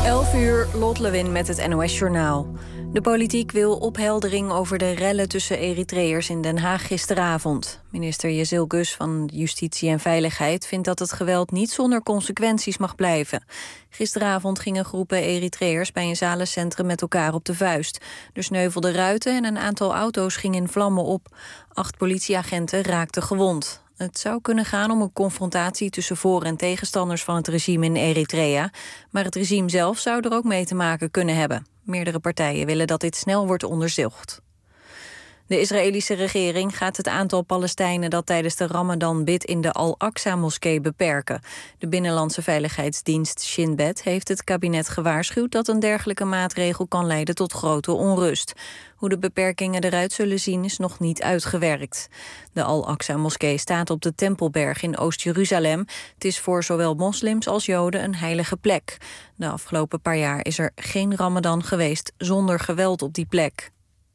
11:00, Lot Lewin met het NOS-journaal. De politiek wil opheldering over de rellen tussen Eritreërs in Den Haag gisteravond. Minister Yezil Gus van Justitie en Veiligheid vindt dat het geweld niet zonder consequenties mag blijven. Gisteravond gingen groepen Eritreërs bij een zalencentrum met elkaar op de vuist. Er sneuvelden ruiten en een aantal auto's ging in vlammen op. 8 politieagenten raakten gewond. Het zou kunnen gaan om een confrontatie tussen voor- en tegenstanders van het regime in Eritrea. Maar het regime zelf zou er ook mee te maken kunnen hebben. Meerdere partijen willen dat dit snel wordt onderzocht. De Israëlische regering gaat het aantal Palestijnen dat tijdens de Ramadan bidt in de Al-Aqsa-moskee beperken. De Binnenlandse Veiligheidsdienst Shin Bet heeft het kabinet gewaarschuwd dat een dergelijke maatregel kan leiden tot grote onrust. Hoe de beperkingen eruit zullen zien is nog niet uitgewerkt. De Al-Aqsa-moskee staat op de Tempelberg in Oost-Jeruzalem. Het is voor zowel moslims als Joden een heilige plek. De afgelopen paar jaar is er geen Ramadan geweest zonder geweld op die plek.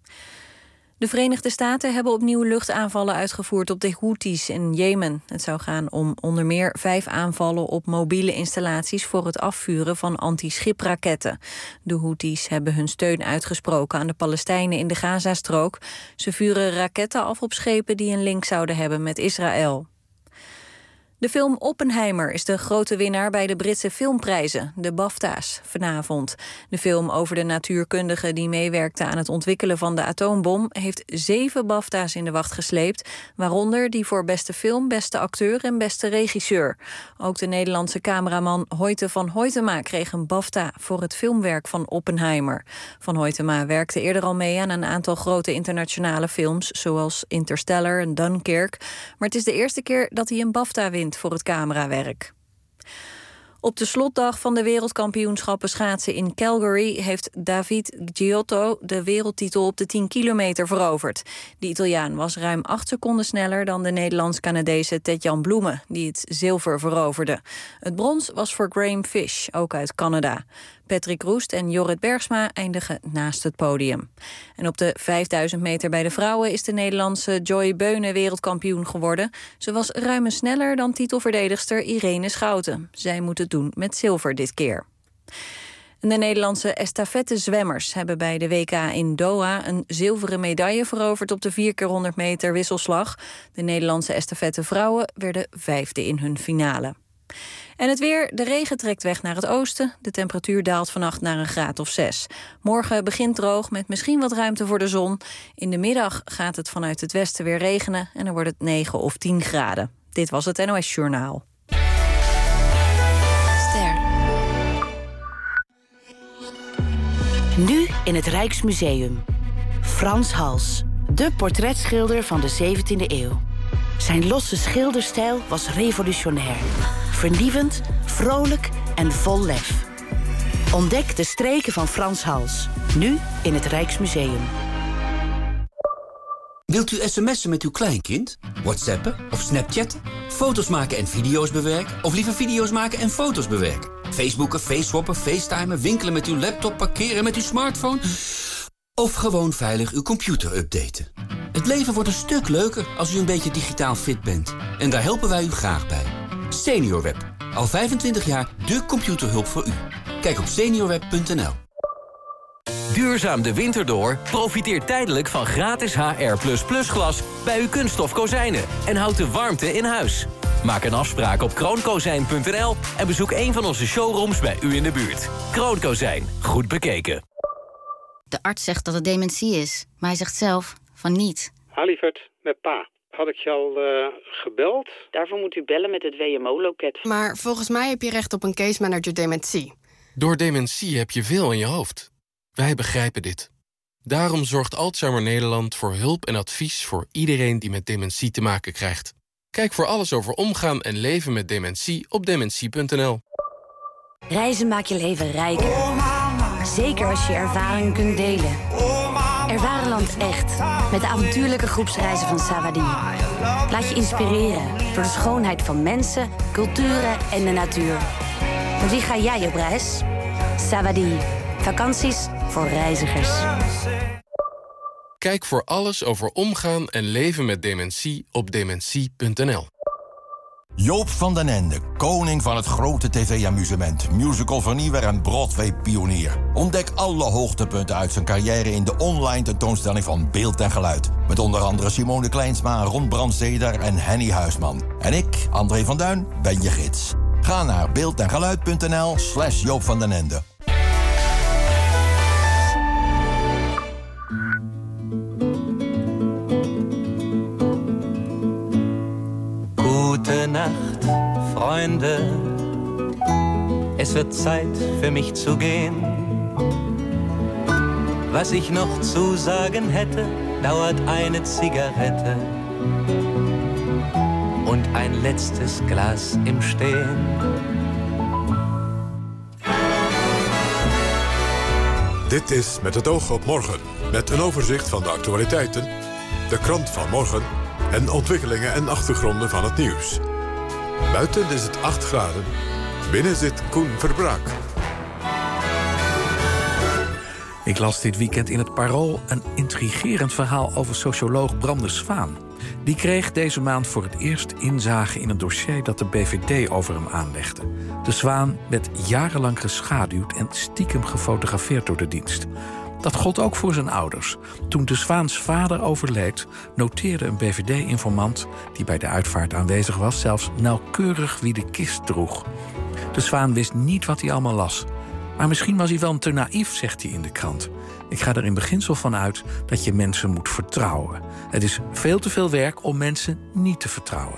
De Verenigde Staten hebben opnieuw luchtaanvallen uitgevoerd op de Houthis in Jemen. Het zou gaan om onder meer 5 aanvallen op mobiele installaties voor het afvuren van anti-schipraketten. De Houthis hebben hun steun uitgesproken aan de Palestijnen in de Gazastrook. Ze vuren raketten af op schepen die een link zouden hebben met Israël. De film Oppenheimer is de grote winnaar bij de Britse filmprijzen, de BAFTA's, vanavond. De film over de natuurkundige die meewerkte aan het ontwikkelen van de atoombom heeft 7 BAFTA's in de wacht gesleept, waaronder die voor beste film, beste acteur en beste regisseur. Ook de Nederlandse cameraman Hoyte van Hoytema kreeg een BAFTA voor het filmwerk van Oppenheimer. Van Hoytema werkte eerder al mee aan een aantal grote internationale films, zoals Interstellar en Dunkirk, maar het is de eerste keer dat hij een BAFTA wint voor het camerawerk. Op de slotdag van de wereldkampioenschappen schaatsen in Calgary heeft David Giotto de wereldtitel op de 10 kilometer veroverd. De Italiaan was ruim 8 seconden sneller dan de Nederlands-Canadese Tetjan Bloemen, die het zilver veroverde. Het brons was voor Graham Fish, ook uit Canada. Patrick Roest en Jorrit Bergsma eindigen naast het podium. En op de 5000 meter bij de vrouwen is de Nederlandse Joy Beunen wereldkampioen geworden. Ze was ruim sneller dan titelverdedigster Irene Schouten. Zij moet het doen met zilver dit keer. En de Nederlandse estafettezwemmers hebben bij de WK in Doha een zilveren medaille veroverd op de 4x100 meter wisselslag. De Nederlandse estafettevrouwen werden 5e in hun finale. En het weer, de regen trekt weg naar het oosten. De temperatuur daalt vannacht naar een graad of 6. Morgen begint droog met misschien wat ruimte voor de zon. In de middag gaat het vanuit het westen weer regenen en dan wordt het 9 of 10 graden. Dit was het NOS Journaal. Ster. Nu in het Rijksmuseum. Frans Hals, de portretschilder van de 17e eeuw. Zijn losse schilderstijl was revolutionair. Vernieuwend, vrolijk en vol lef. Ontdek de streken van Frans Hals. Nu in het Rijksmuseum. Wilt u sms'en met uw kleinkind? WhatsAppen of Snapchatten? Foto's maken en video's bewerken? Of liever video's maken en foto's bewerken? Facebooken, faceswappen, facetimen, winkelen met uw laptop, parkeren met uw smartphone? Of gewoon veilig uw computer updaten? Het leven wordt een stuk leuker als u een beetje digitaal fit bent. En daar helpen wij u graag bij. SeniorWeb. Al 25 jaar de computerhulp voor u. Kijk op seniorweb.nl. Duurzaam de winter door? Profiteer tijdelijk van gratis HR++ glas bij uw kunststof kozijnen. En houd de warmte in huis. Maak een afspraak op kroonkozijn.nl en bezoek een van onze showrooms bij u in de buurt. Kroonkozijn. Goed bekeken. De arts zegt dat het dementie is, maar hij zegt zelf van niet. Lieverd, met pa. Had ik je al gebeld? Daarvoor moet u bellen met het WMO-loket. Maar volgens mij heb je recht op een case manager dementie. Door dementie heb je veel in je hoofd. Wij begrijpen dit. Daarom zorgt Alzheimer Nederland voor hulp en advies voor iedereen die met dementie te maken krijgt. Kijk voor alles over omgaan en leven met dementie op dementie.nl. Reizen maakt je leven rijker. Zeker als je ervaringen kunt delen. Ervaar een land echt. Met de avontuurlijke groepsreizen van Savadi. Laat je inspireren door de schoonheid van mensen, culturen en de natuur. Met wie ga jij op reis? Savadi. Vakanties voor reizigers. Kijk voor alles over omgaan en leven met dementie op dementie.nl. Joop van den Ende, koning van het grote tv-amusement, musicalvernieuwer en Broadway-pionier. Ontdek alle hoogtepunten uit zijn carrière in de online tentoonstelling van Beeld en Geluid. Met onder andere Simone Kleinsma, Ron Brandsteder en Henny Huisman. En ik, André van Duin, ben je gids. Ga naar beeldengeluid.nl/Joop van den Ende. Gute Nacht, Freunde. Es wird Zeit für mich zu gehen. Was ich noch zu sagen hätte, dauert eine Zigarette und ein letztes Glas im Stehen. Dit is Met het oog op morgen, met een overzicht van de actualiteiten, de krant van morgen en ontwikkelingen en achtergronden van het nieuws. Buiten is het 8 graden, binnen zit Koen Verbraak. Ik las dit weekend in het Parool een intrigerend verhaal over socioloog Bram de Zwaan. Die kreeg deze maand voor het eerst inzage in een dossier dat de BVD over hem aanlegde. De Zwaan werd jarenlang geschaduwd en stiekem gefotografeerd door de dienst. Dat gold ook voor zijn ouders. Toen de Zwaans vader overleed, noteerde een BVD-informant die bij de uitvaart aanwezig was zelfs nauwkeurig wie de kist droeg. De Zwaan wist niet wat hij allemaal las. Maar misschien was hij wel te naïef, zegt hij in de krant. Ik ga er in beginsel van uit dat je mensen moet vertrouwen. Het is veel te veel werk om mensen niet te vertrouwen.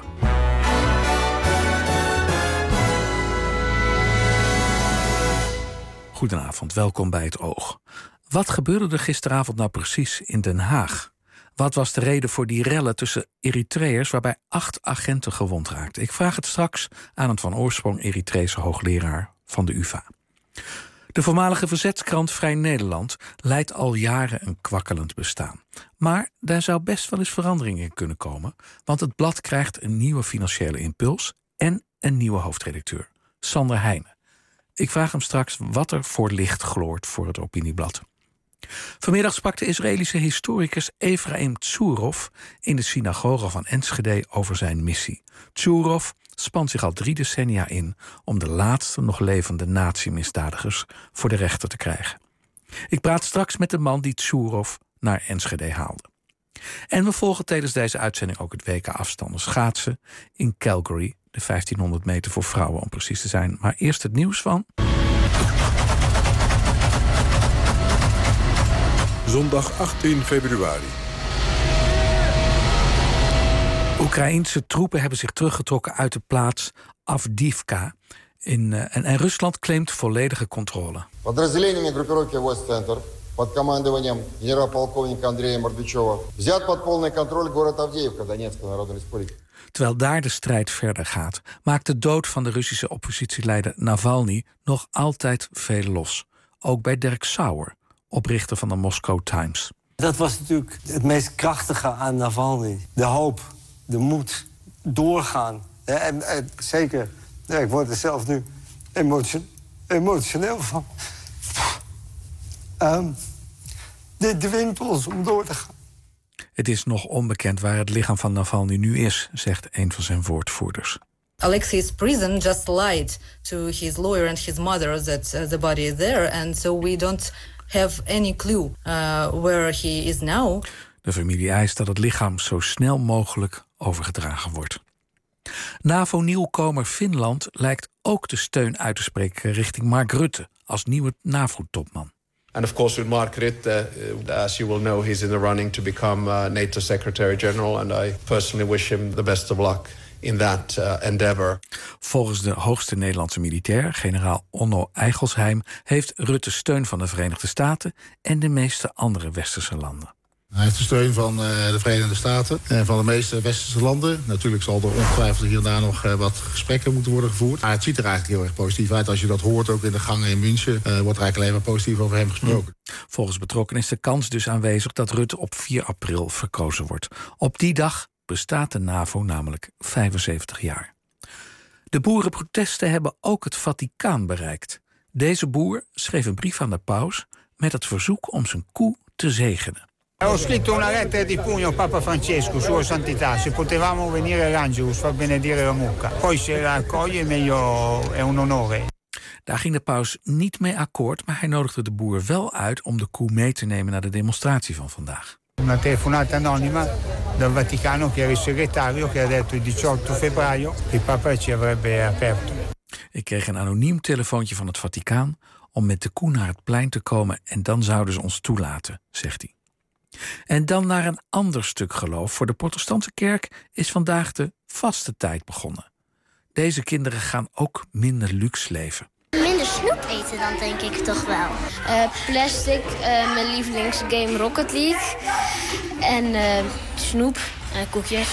Goedenavond, welkom bij Het Oog. Wat gebeurde er gisteravond nou precies in Den Haag? Wat was de reden voor die rellen tussen Eritreërs waarbij 8 agenten gewond raakten? Ik vraag het straks aan een van oorsprong Eritrese hoogleraar van de UvA. De voormalige verzetskrant Vrij Nederland leidt al jaren een kwakkelend bestaan. Maar daar zou best wel eens verandering in kunnen komen, want het blad krijgt een nieuwe financiële impuls en een nieuwe hoofdredacteur, Sander Heijnen. Ik vraag hem straks wat er voor licht gloort voor het opinieblad. Vanmiddag sprak de Israëlische historicus Efraim Tsurov in de synagoge van Enschede over zijn missie. Tsurov spant zich al 3 decennia in om de laatste nog levende nazi-misdadigers voor de rechter te krijgen. Ik praat straks met de man die Tsurov naar Enschede haalde. En we volgen tijdens deze uitzending ook het WK afstanden schaatsen in Calgary, de 1500 meter voor vrouwen om precies te zijn. Maar eerst het nieuws van... Zondag 18 februari. Oekraïense troepen hebben zich teruggetrokken uit de plaats Avdiivka. En Rusland claimt volledige controle. Подразделениями группировки Войск-Центр под командованием генерал-полковника Андрея Мордвичева взят под полный контроль город Авдеевка Донецкой Народной Республики. Terwijl daar de strijd verder gaat, maakt de dood van de Russische oppositieleider Navalny nog altijd veel los. Ook bij Derek Sauer, oprichter van de Moscow Times. Dat was natuurlijk het meest krachtige aan Navalny. De hoop, de moed, doorgaan. En zeker, ik word er zelf nu emotioneel van. De wimpels om door te gaan. Het is nog onbekend waar het lichaam van Navalny nu is, zegt een van zijn woordvoerders. Alexei's prison just lied to his lawyer and his mother that the body is there, and so we don't have any clue where he is now. De familie eist dat het lichaam zo snel mogelijk overgedragen wordt. NAVO-nieuwkomer Finland lijkt ook de steun uit te spreken richting Mark Rutte als nieuwe NAVO-topman. And of course with Mark Rutte, as you will know, he's in the running to become NATO Secretary-General, and I personally wish him the best of luck in that endeavor. Volgens de hoogste Nederlandse militair, generaal Onno Eigelsheim, heeft Rutte steun van de Verenigde Staten en de meeste andere westerse landen. Hij heeft de steun van de Verenigde Staten en van de meeste westerse landen. Natuurlijk zal er ongetwijfeld hier en daar nog wat gesprekken moeten worden gevoerd. Maar het ziet er eigenlijk heel erg positief uit. Als je dat hoort, ook in de gangen in München, wordt er eigenlijk alleen maar positief over hem gesproken. Volgens betrokkenen is de kans dus aanwezig dat Rutte op 4 april verkozen wordt. Op die dag bestaat de NAVO namelijk 75 jaar. De boerenprotesten hebben ook het Vaticaan bereikt. Deze boer schreef een brief aan de paus met het verzoek om zijn koe te zegenen. Ho scritto una lettera di pugno a Papa Francesco, Sua Santità, se potevamo venire l'Angelus fa benedire la mucca. Poi se la accoglie meglio, è un onore. Daar ging de paus niet mee akkoord, maar hij nodigde de boer wel uit om de koe mee te nemen naar de demonstratie van vandaag. Una telefonata anonima dal Vaticano che era il segretario che ha detto il 18 febbraio che il Papa ci avrebbe aperto. Ik kreeg een anoniem telefoontje van het Vaticaan om met de koe naar het plein te komen en dan zouden ze ons toelaten, zegt hij. En dan naar een ander stuk geloof. Voor de protestantse kerk is vandaag de vaste tijd begonnen. Deze kinderen gaan ook minder luxe leven. Minder snoep eten dan, denk ik toch wel. Plastic, mijn lievelingsgame Rocket League. En snoep, koekjes.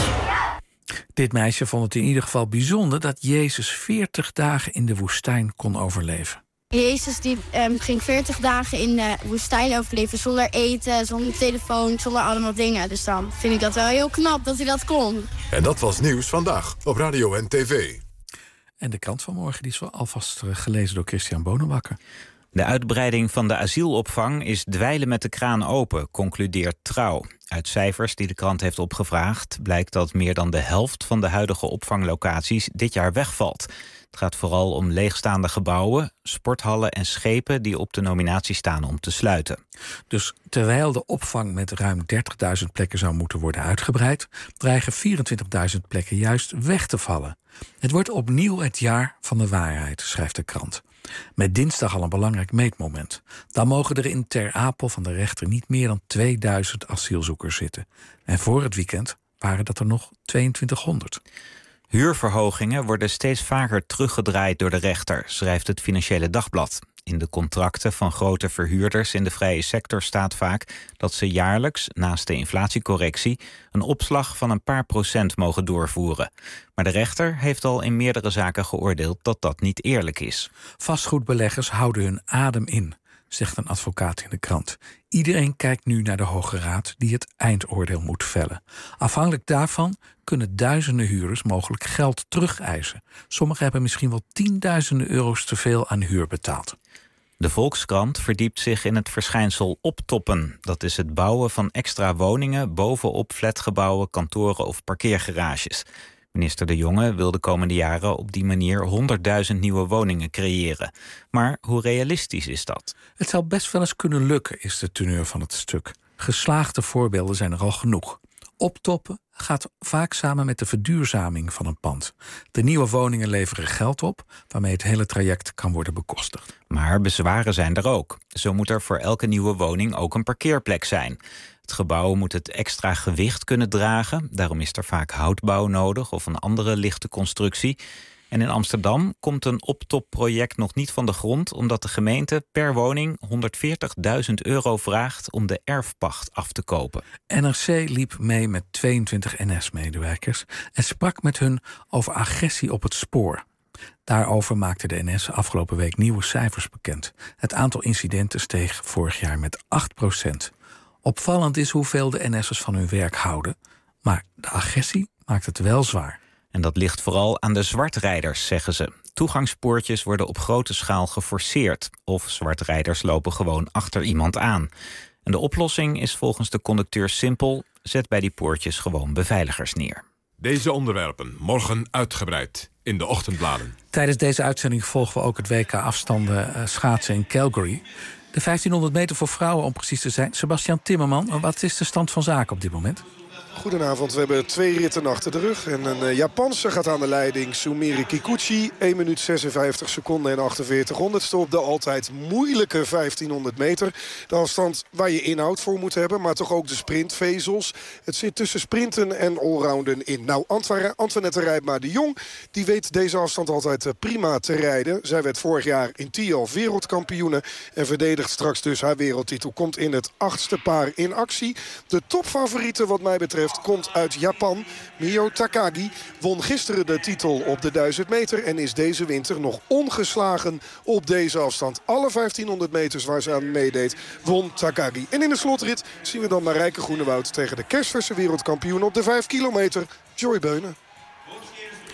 Dit meisje vond het in ieder geval bijzonder dat Jezus 40 dagen in de woestijn kon overleven. Jezus die ging 40 dagen in de woestijn overleven zonder eten, zonder telefoon, zonder allemaal dingen. Dus dan vind ik dat wel heel knap dat hij dat kon. En dat was Nieuws Vandaag op radio en tv. En de krant van morgen die is wel alvast gelezen door Christian Bonenbakker. De uitbreiding van de asielopvang is dweilen met de kraan open, concludeert Trouw. Uit cijfers die de krant heeft opgevraagd blijkt dat meer dan de helft van de huidige opvanglocaties dit jaar wegvalt. Het gaat vooral om leegstaande gebouwen, sporthallen en schepen die op de nominatie staan om te sluiten. Dus terwijl de opvang met ruim 30.000 plekken zou moeten worden uitgebreid, dreigen 24.000 plekken juist weg te vallen. Het wordt opnieuw het jaar van de waarheid, schrijft de krant. Met dinsdag al een belangrijk meetmoment. Dan mogen er in Ter Apel van de rechter niet meer dan 2000 asielzoekers zitten. En voor het weekend waren dat er nog 2200. Huurverhogingen worden steeds vaker teruggedraaid door de rechter, schrijft het Financiële Dagblad. In de contracten van grote verhuurders in de vrije sector staat vaak dat ze jaarlijks, naast de inflatiecorrectie, een opslag van een paar procent mogen doorvoeren. Maar de rechter heeft al in meerdere zaken geoordeeld dat dat niet eerlijk is. Vastgoedbeleggers houden hun adem in, zegt een advocaat in de krant. Iedereen kijkt nu naar de Hoge Raad die het eindoordeel moet vellen. Afhankelijk daarvan kunnen duizenden huurders mogelijk geld terugeisen. Sommigen hebben misschien wel tienduizenden euro's te veel aan huur betaald. De Volkskrant verdiept zich in het verschijnsel optoppen. Dat is het bouwen van extra woningen bovenop flatgebouwen, kantoren of parkeergarages. Minister De Jonge wil de komende jaren op die manier 100.000 nieuwe woningen creëren. Maar hoe realistisch is dat? Het zou best wel eens kunnen lukken, is de teneur van het stuk. Geslaagde voorbeelden zijn er al genoeg. Optoppen gaat vaak samen met de verduurzaming van een pand. De nieuwe woningen leveren geld op, waarmee het hele traject kan worden bekostigd. Maar bezwaren zijn er ook. Zo moet er voor elke nieuwe woning ook een parkeerplek zijn. Het gebouw moet het extra gewicht kunnen dragen. Daarom is er vaak houtbouw nodig of een andere lichte constructie. En in Amsterdam komt een optopproject nog niet van de grond, omdat de gemeente per woning 140.000 euro vraagt om de erfpacht af te kopen. NRC liep mee met 22 NS-medewerkers en sprak met hun over agressie op het spoor. Daarover maakte de NS afgelopen week nieuwe cijfers bekend. Het aantal incidenten steeg vorig jaar met 8%. Opvallend is hoeveel de NS'ers van hun werk houden, maar de agressie maakt het wel zwaar. En dat ligt vooral aan de zwartrijders, zeggen ze. Toegangspoortjes worden op grote schaal geforceerd. Of zwartrijders lopen gewoon achter iemand aan. En de oplossing is volgens de conducteur simpel: zet bij die poortjes gewoon beveiligers neer. Deze onderwerpen morgen uitgebreid in de ochtendbladen. Tijdens deze uitzending volgen we ook het WK afstanden schaatsen in Calgary. De 1500 meter voor vrouwen om precies te zijn. Sebastian Timmerman, wat is de stand van zaken op dit moment? Goedenavond, we hebben 2 ritten achter de rug. En een Japanse gaat aan de leiding, Sumire Kikuchi. 1 minuut 56 seconden en 48 honderdste op de altijd moeilijke 1500 meter. De afstand waar je inhoud voor moet hebben, maar toch ook de sprintvezels. Het zit tussen sprinten en allrounden in. Nou, Antoinette Rijpma de Jong, die weet deze afstand altijd prima te rijden. Zij werd vorig jaar in Tialf wereldkampioene en verdedigt straks dus haar wereldtitel. Komt in het 8e paar in actie. De topfavoriete wat mij betreft komt uit Japan. Mio Takagi won gisteren de titel op de 1000 meter... en is deze winter nog ongeslagen op deze afstand. Alle 1500 meters waar ze aan meedeed, won Takagi. En in de slotrit zien we dan Marijke Groenewoud tegen de kerstverse wereldkampioen op de 5 kilometer, Joy Beunen.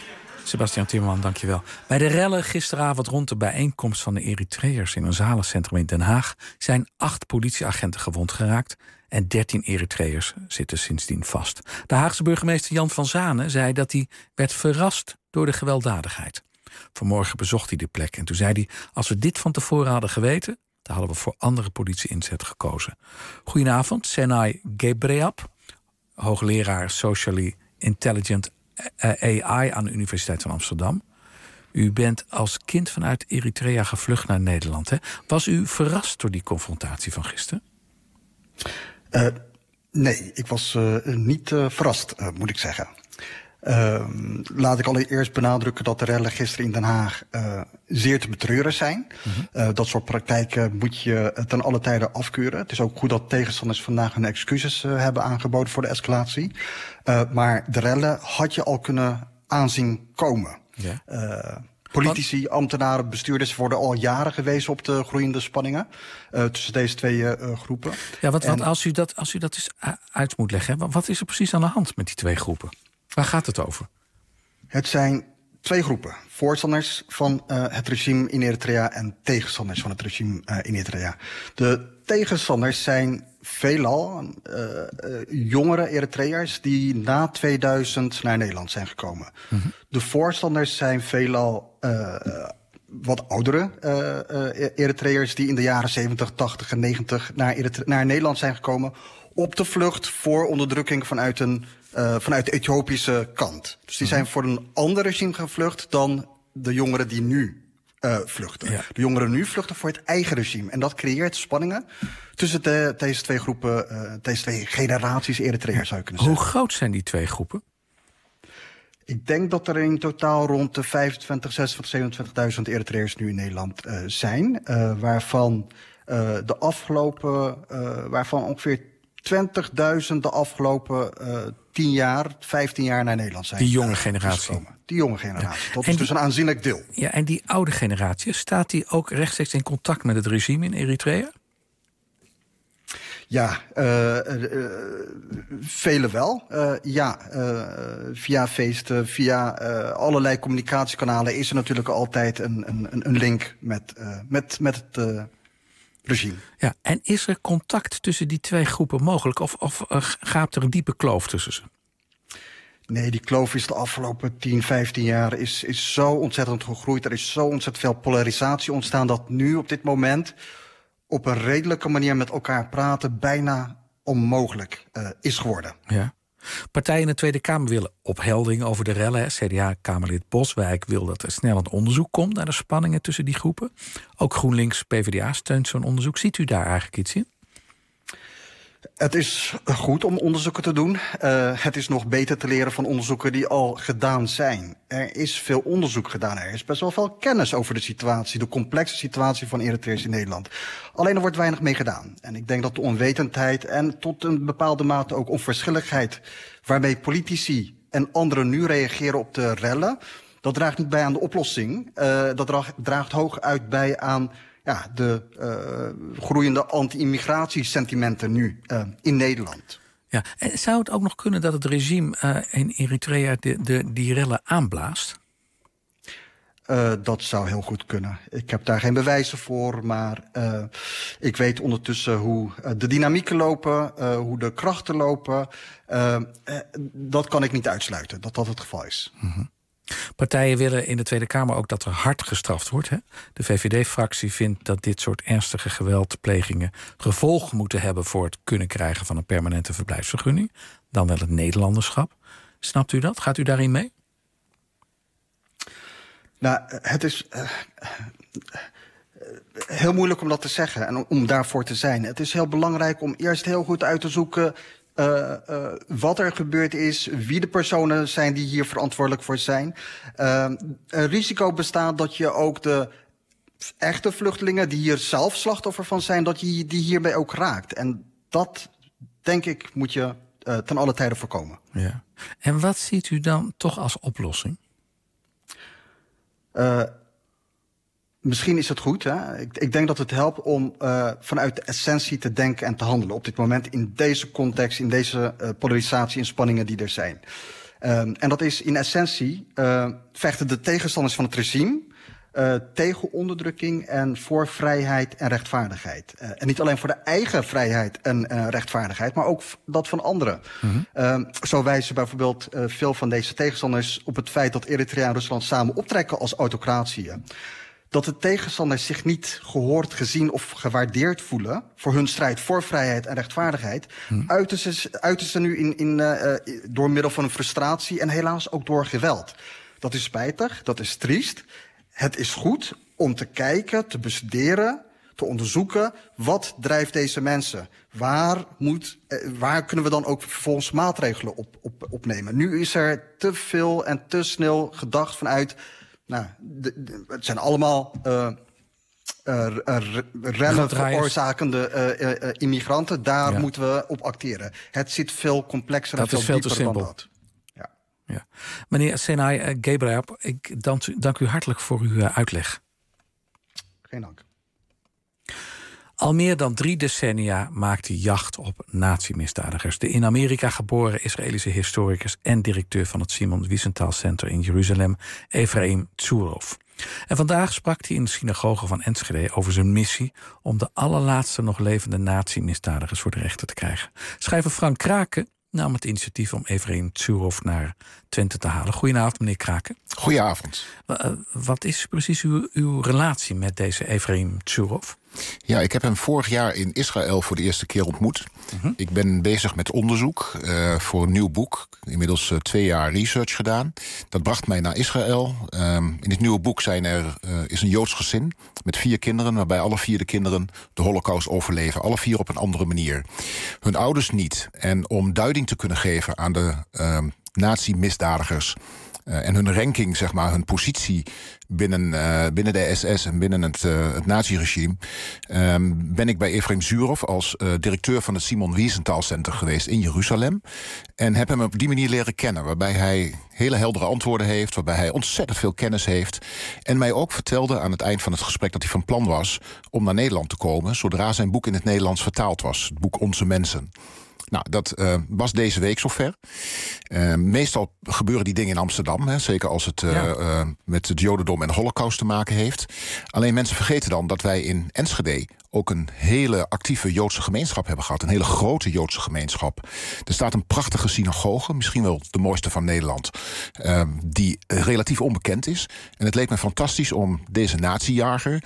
Sebastian Timmerman, dankjewel. Bij de rellen gisteravond rond de bijeenkomst van de Eritreërs in een zalencentrum in Den Haag zijn 8 politieagenten gewond geraakt en 13 Eritreërs zitten sindsdien vast. De Haagse burgemeester Jan van Zanen zei dat hij werd verrast door de gewelddadigheid. Vanmorgen bezocht hij de plek en toen zei hij: als we dit van tevoren hadden geweten, dan hadden we voor andere politie-inzet gekozen. Goedenavond, Senay Gebreab, hoogleraar Socially Intelligent AI aan de Universiteit van Amsterdam. U bent als kind vanuit Eritrea gevlucht naar Nederland. Hè? Was u verrast door die confrontatie van gisteren? Nee, ik was niet verrast, moet ik zeggen. Laat ik allereerst benadrukken dat de rellen gisteren in Den Haag zeer te betreuren zijn. Dat soort praktijken moet je ten alle tijde afkeuren. Het is ook goed dat tegenstanders vandaag hun excuses hebben aangeboden voor de escalatie. Maar de rellen had je al kunnen aanzien komen. Ja. Politici, ambtenaren, bestuurders worden al jaren gewezen op de groeiende spanningen tussen deze twee groepen. Ja, als u dat eens uit moet leggen, wat is er precies aan de hand met die twee groepen? Waar gaat het over? Het zijn 2 groepen. Voorstanders van het regime in Eritrea en tegenstanders van het regime in Eritrea. De tegenstanders zijn veelal jongere Eritreërs die na 2000 naar Nederland zijn gekomen. De voorstanders zijn veelal wat oudere Eritreërs die in de jaren 70, 80 en 90 naar Nederland zijn gekomen op de vlucht voor onderdrukking vanuit de Ethiopische kant. Dus die zijn voor een ander regime gevlucht dan de jongeren die nu vluchten. Ja. De jongeren nu vluchten voor het eigen regime. En dat creëert spanningen tussen deze 2 groepen, deze 2 generaties Eritreërs zou je kunnen zeggen. Hoe groot zijn die 2 groepen? Ik denk dat er in totaal rond de 25, 26, 27.000 Eritreërs nu in Nederland zijn. Waarvan ongeveer 20.000 de afgelopen 10 jaar, 15 jaar naar Nederland zijn. Die jonge generatie. Die jonge generatie. Dat is dus een aanzienlijk deel. Ja, en die oude generatie, staat die ook rechtstreeks in contact met het regime in Eritrea? Ja, velen wel. Via feesten, via allerlei communicatiekanalen is er natuurlijk altijd een link met het regime. Ja, en is er contact tussen die 2 groepen mogelijk? Of gaat er een diepe kloof tussen ze? Nee, die kloof is de afgelopen 10, 15 jaar is zo ontzettend gegroeid. Er is zo ontzettend veel polarisatie ontstaan dat nu op dit moment op een redelijke manier met elkaar praten bijna onmogelijk is geworden. Ja. Partijen in de Tweede Kamer willen opheldering over de rellen. CDA-Kamerlid Boswijk wil dat er snel een onderzoek komt naar de spanningen tussen die groepen. Ook GroenLinks PvdA steunt zo'n onderzoek. Ziet u daar eigenlijk iets in? Het is goed om onderzoeken te doen. Het is nog beter te leren van onderzoeken die al gedaan zijn. Er is veel onderzoek gedaan. Er is best wel veel kennis over de situatie, de complexe situatie van Eritreërs in Nederland. Alleen er wordt weinig mee gedaan. En ik denk dat de onwetendheid en tot een bepaalde mate ook onverschilligheid waarmee politici en anderen nu reageren op de rellen, dat draagt niet bij aan de oplossing. Dat draagt hooguit bij aan de groeiende anti-immigratiesentimenten nu in Nederland. Ja, en zou het ook nog kunnen dat het regime in Eritrea die rellen aanblaast? Dat zou heel goed kunnen. Ik heb daar geen bewijzen voor, maar ik weet ondertussen hoe de dynamieken lopen, hoe de krachten lopen. Dat kan ik niet uitsluiten, dat dat het geval is. Mm-hmm. Partijen willen in de Tweede Kamer ook dat er hard gestraft wordt. Hè? De VVD-fractie vindt dat dit soort ernstige geweldplegingen gevolgen moeten hebben voor het kunnen krijgen van een permanente verblijfsvergunning. Dan wel het Nederlanderschap. Snapt u dat? Gaat u daarin mee? Nou, het is heel moeilijk om dat te zeggen en om daarvoor te zijn. Het is heel belangrijk om eerst heel goed uit te zoeken wat er gebeurd is, wie de personen zijn die hier verantwoordelijk voor zijn. Een risico bestaat dat je ook de echte vluchtelingen die hier zelf slachtoffer van zijn, dat je die hierbij ook raakt. En dat, denk ik, moet je ten alle tijde voorkomen. Ja. En wat ziet u dan toch als oplossing? Misschien is het goed. Hè? Ik denk dat het helpt om vanuit de essentie te denken en te handelen op dit moment in deze context, in deze polarisatie en spanningen die er zijn. En dat is in essentie vechten de tegenstanders van het regime tegen onderdrukking en voor vrijheid en rechtvaardigheid. En niet alleen voor de eigen vrijheid en rechtvaardigheid, maar ook dat van anderen. Zo wijzen bijvoorbeeld veel van deze tegenstanders op het feit dat Eritrea en Rusland samen optrekken als autocratieën. Dat de tegenstanders zich niet gehoord, gezien of gewaardeerd voelen voor hun strijd voor vrijheid en rechtvaardigheid, uiten ze nu door middel van een frustratie en helaas ook door geweld. Dat is spijtig, dat is triest. Het is goed om te kijken, te bestuderen, te onderzoeken, wat drijft deze mensen? Waar kunnen we dan ook vervolgens maatregelen opnemen? Nu is er te veel en te snel gedacht vanuit, het zijn allemaal rellen veroorzakende immigranten. Daar moeten we op acteren. Het zit veel complexer en veel dieper dan dat. Ja. Meneer Senay Gebreyab, ik dank u hartelijk voor uw uitleg. Geen dank. Al meer dan 3 decennia maakt hij jacht op nazi-misdadigers. De in Amerika geboren Israëlische historicus en directeur van het Simon Wiesenthal Center in Jeruzalem, Efraim Tsurov. En vandaag sprak hij in de synagoge van Enschede over zijn missie om de allerlaatste nog levende nazi-misdadigers voor de rechter te krijgen. Schrijver Frank Kraken nam het initiatief om Efraim Tsurov naar Twente te halen. Goedenavond, meneer Kraken. Goedenavond. Wat is precies uw relatie met deze Efraim Tsurov? Ja, ik heb hem vorig jaar in Israël voor de eerste keer ontmoet. Ik ben bezig met onderzoek voor een nieuw boek. Inmiddels 2 jaar research gedaan. Dat bracht mij naar Israël. In dit nieuwe boek is een Joods gezin met 4 kinderen, waarbij alle 4 de kinderen de Holocaust overleven. Alle 4 op een andere manier. Hun ouders niet. En om duiding te kunnen geven aan de nazi-misdadigers en hun ranking, zeg maar, hun positie binnen de SS en binnen het nazi-regime, ben ik bij Efraim Tsurov als directeur van het Simon Wiesenthal Center geweest in Jeruzalem. En heb hem op die manier leren kennen, waarbij hij hele heldere antwoorden heeft, waarbij hij ontzettend veel kennis heeft. En mij ook vertelde aan het eind van het gesprek dat hij van plan was om naar Nederland te komen zodra zijn boek in het Nederlands vertaald was. Het boek Onze Mensen. Nou, dat was deze week zover. Meestal gebeuren die dingen in Amsterdam, hè, zeker als het met het Jodendom en de Holocaust te maken heeft. Alleen mensen vergeten dan dat wij in Enschede ook een hele actieve Joodse gemeenschap hebben gehad. Een hele grote Joodse gemeenschap. Er staat een prachtige synagoge, misschien wel de mooiste van Nederland, die relatief onbekend is. En het leek me fantastisch om deze nazi-jager,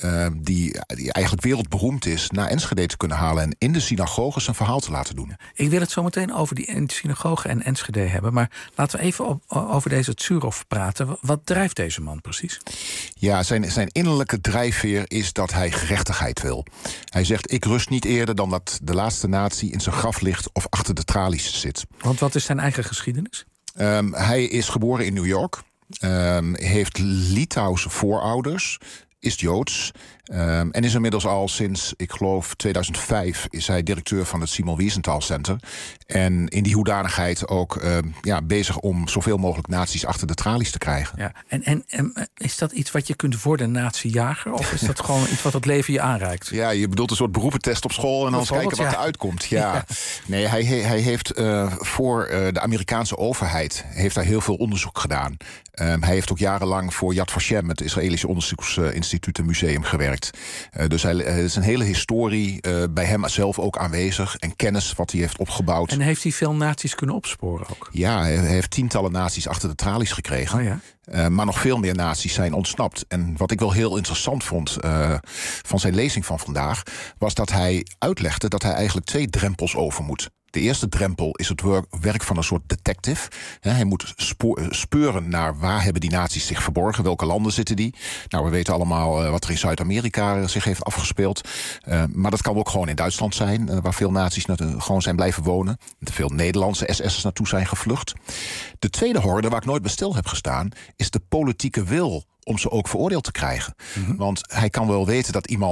die eigenlijk wereldberoemd is, naar Enschede te kunnen halen en in de synagoge zijn verhaal te laten doen. Ik wil het zo meteen over die synagoge en Enschede hebben, maar laten we even over deze Tsurov praten. Wat drijft deze man precies? Ja, zijn innerlijke drijfveer is dat hij gerechtigheid wil. Hij zegt, ik rust niet eerder dan dat de laatste nazi in zijn graf ligt of achter de tralies zit. Want wat is zijn eigen geschiedenis? Hij is geboren in New York, heeft Litouwse voorouders, is Joods en is inmiddels al sinds, ik geloof, 2005... is hij directeur van het Simon Wiesenthal Center. En in die hoedanigheid ook bezig om zoveel mogelijk nazi's achter de tralies te krijgen. Ja. En is dat iets wat je kunt worden, nazi-jager? Of is dat gewoon iets wat het leven je aanreikt? Ja, je bedoelt een soort beroepentest op school en dan eens kijken wat er uitkomt. Ja. Nee, hij heeft voor de Amerikaanse overheid heeft hij heel veel onderzoek gedaan. Hij heeft ook jarenlang voor Yad Vashem, het Israëlische onderzoeksinstituut en museum, gewerkt. Dus er is een hele historie bij hem zelf ook aanwezig en kennis wat hij heeft opgebouwd. En heeft hij veel nazi's kunnen opsporen ook? Ja, hij heeft tientallen nazi's achter de tralies gekregen. Oh ja. Maar nog veel meer nazi's zijn ontsnapt. En wat ik wel heel interessant vond van zijn lezing van vandaag, was dat hij uitlegde dat hij eigenlijk 2 drempels over moet. De eerste drempel is het werk van een soort detective. Hij moet speuren naar waar hebben die nazi's zich verborgen. Welke landen zitten die? Nou, we weten allemaal wat er in Zuid-Amerika zich heeft afgespeeld. Maar dat kan ook gewoon in Duitsland zijn, waar veel nazi's gewoon zijn blijven wonen. Veel Nederlandse SS'ers naartoe zijn gevlucht. De tweede horde, waar ik nooit bij stil heb gestaan, is de politieke wil om ze ook veroordeeld te krijgen. Want hij kan wel weten dat iemand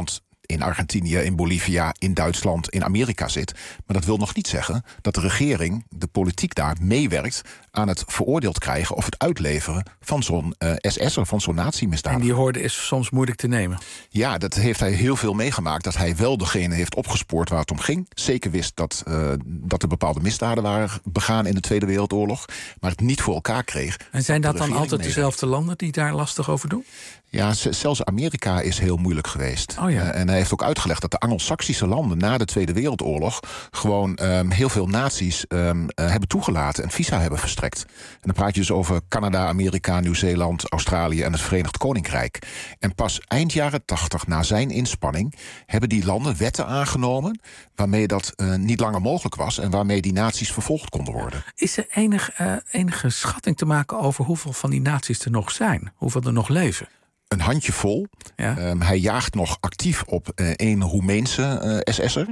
in Argentinië, in Bolivia, in Duitsland, in Amerika zit. Maar dat wil nog niet zeggen dat de regering, de politiek daar, meewerkt aan het veroordeeld krijgen of het uitleveren van zo'n SS'er, van zo'n nazi-misdadiger. En die horde is soms moeilijk te nemen. Ja, dat heeft hij heel veel meegemaakt. Dat hij wel degene heeft opgespoord waar het om ging. Zeker wist dat er bepaalde misdaden waren begaan in de Tweede Wereldoorlog. Maar het niet voor elkaar kreeg. En zijn dat dan altijd dezelfde landen die daar lastig over doen? Ja, zelfs Amerika is heel moeilijk geweest. Oh ja. En hij heeft ook uitgelegd dat de Anglo-Saxische landen na de Tweede Wereldoorlog gewoon heel veel nazi's hebben toegelaten en visa hebben verstrekt. En dan praat je dus over Canada, Amerika, Nieuw-Zeeland, Australië en het Verenigd Koninkrijk. En pas eind jaren 80, na zijn inspanning, hebben die landen wetten aangenomen waarmee dat niet langer mogelijk was en waarmee die nazi's vervolgd konden worden. Is er enige schatting te maken over hoeveel van die nazi's er nog zijn? Hoeveel er nog leven? Een handjevol. Ja. Hij jaagt nog actief op één Roemeense SS'er.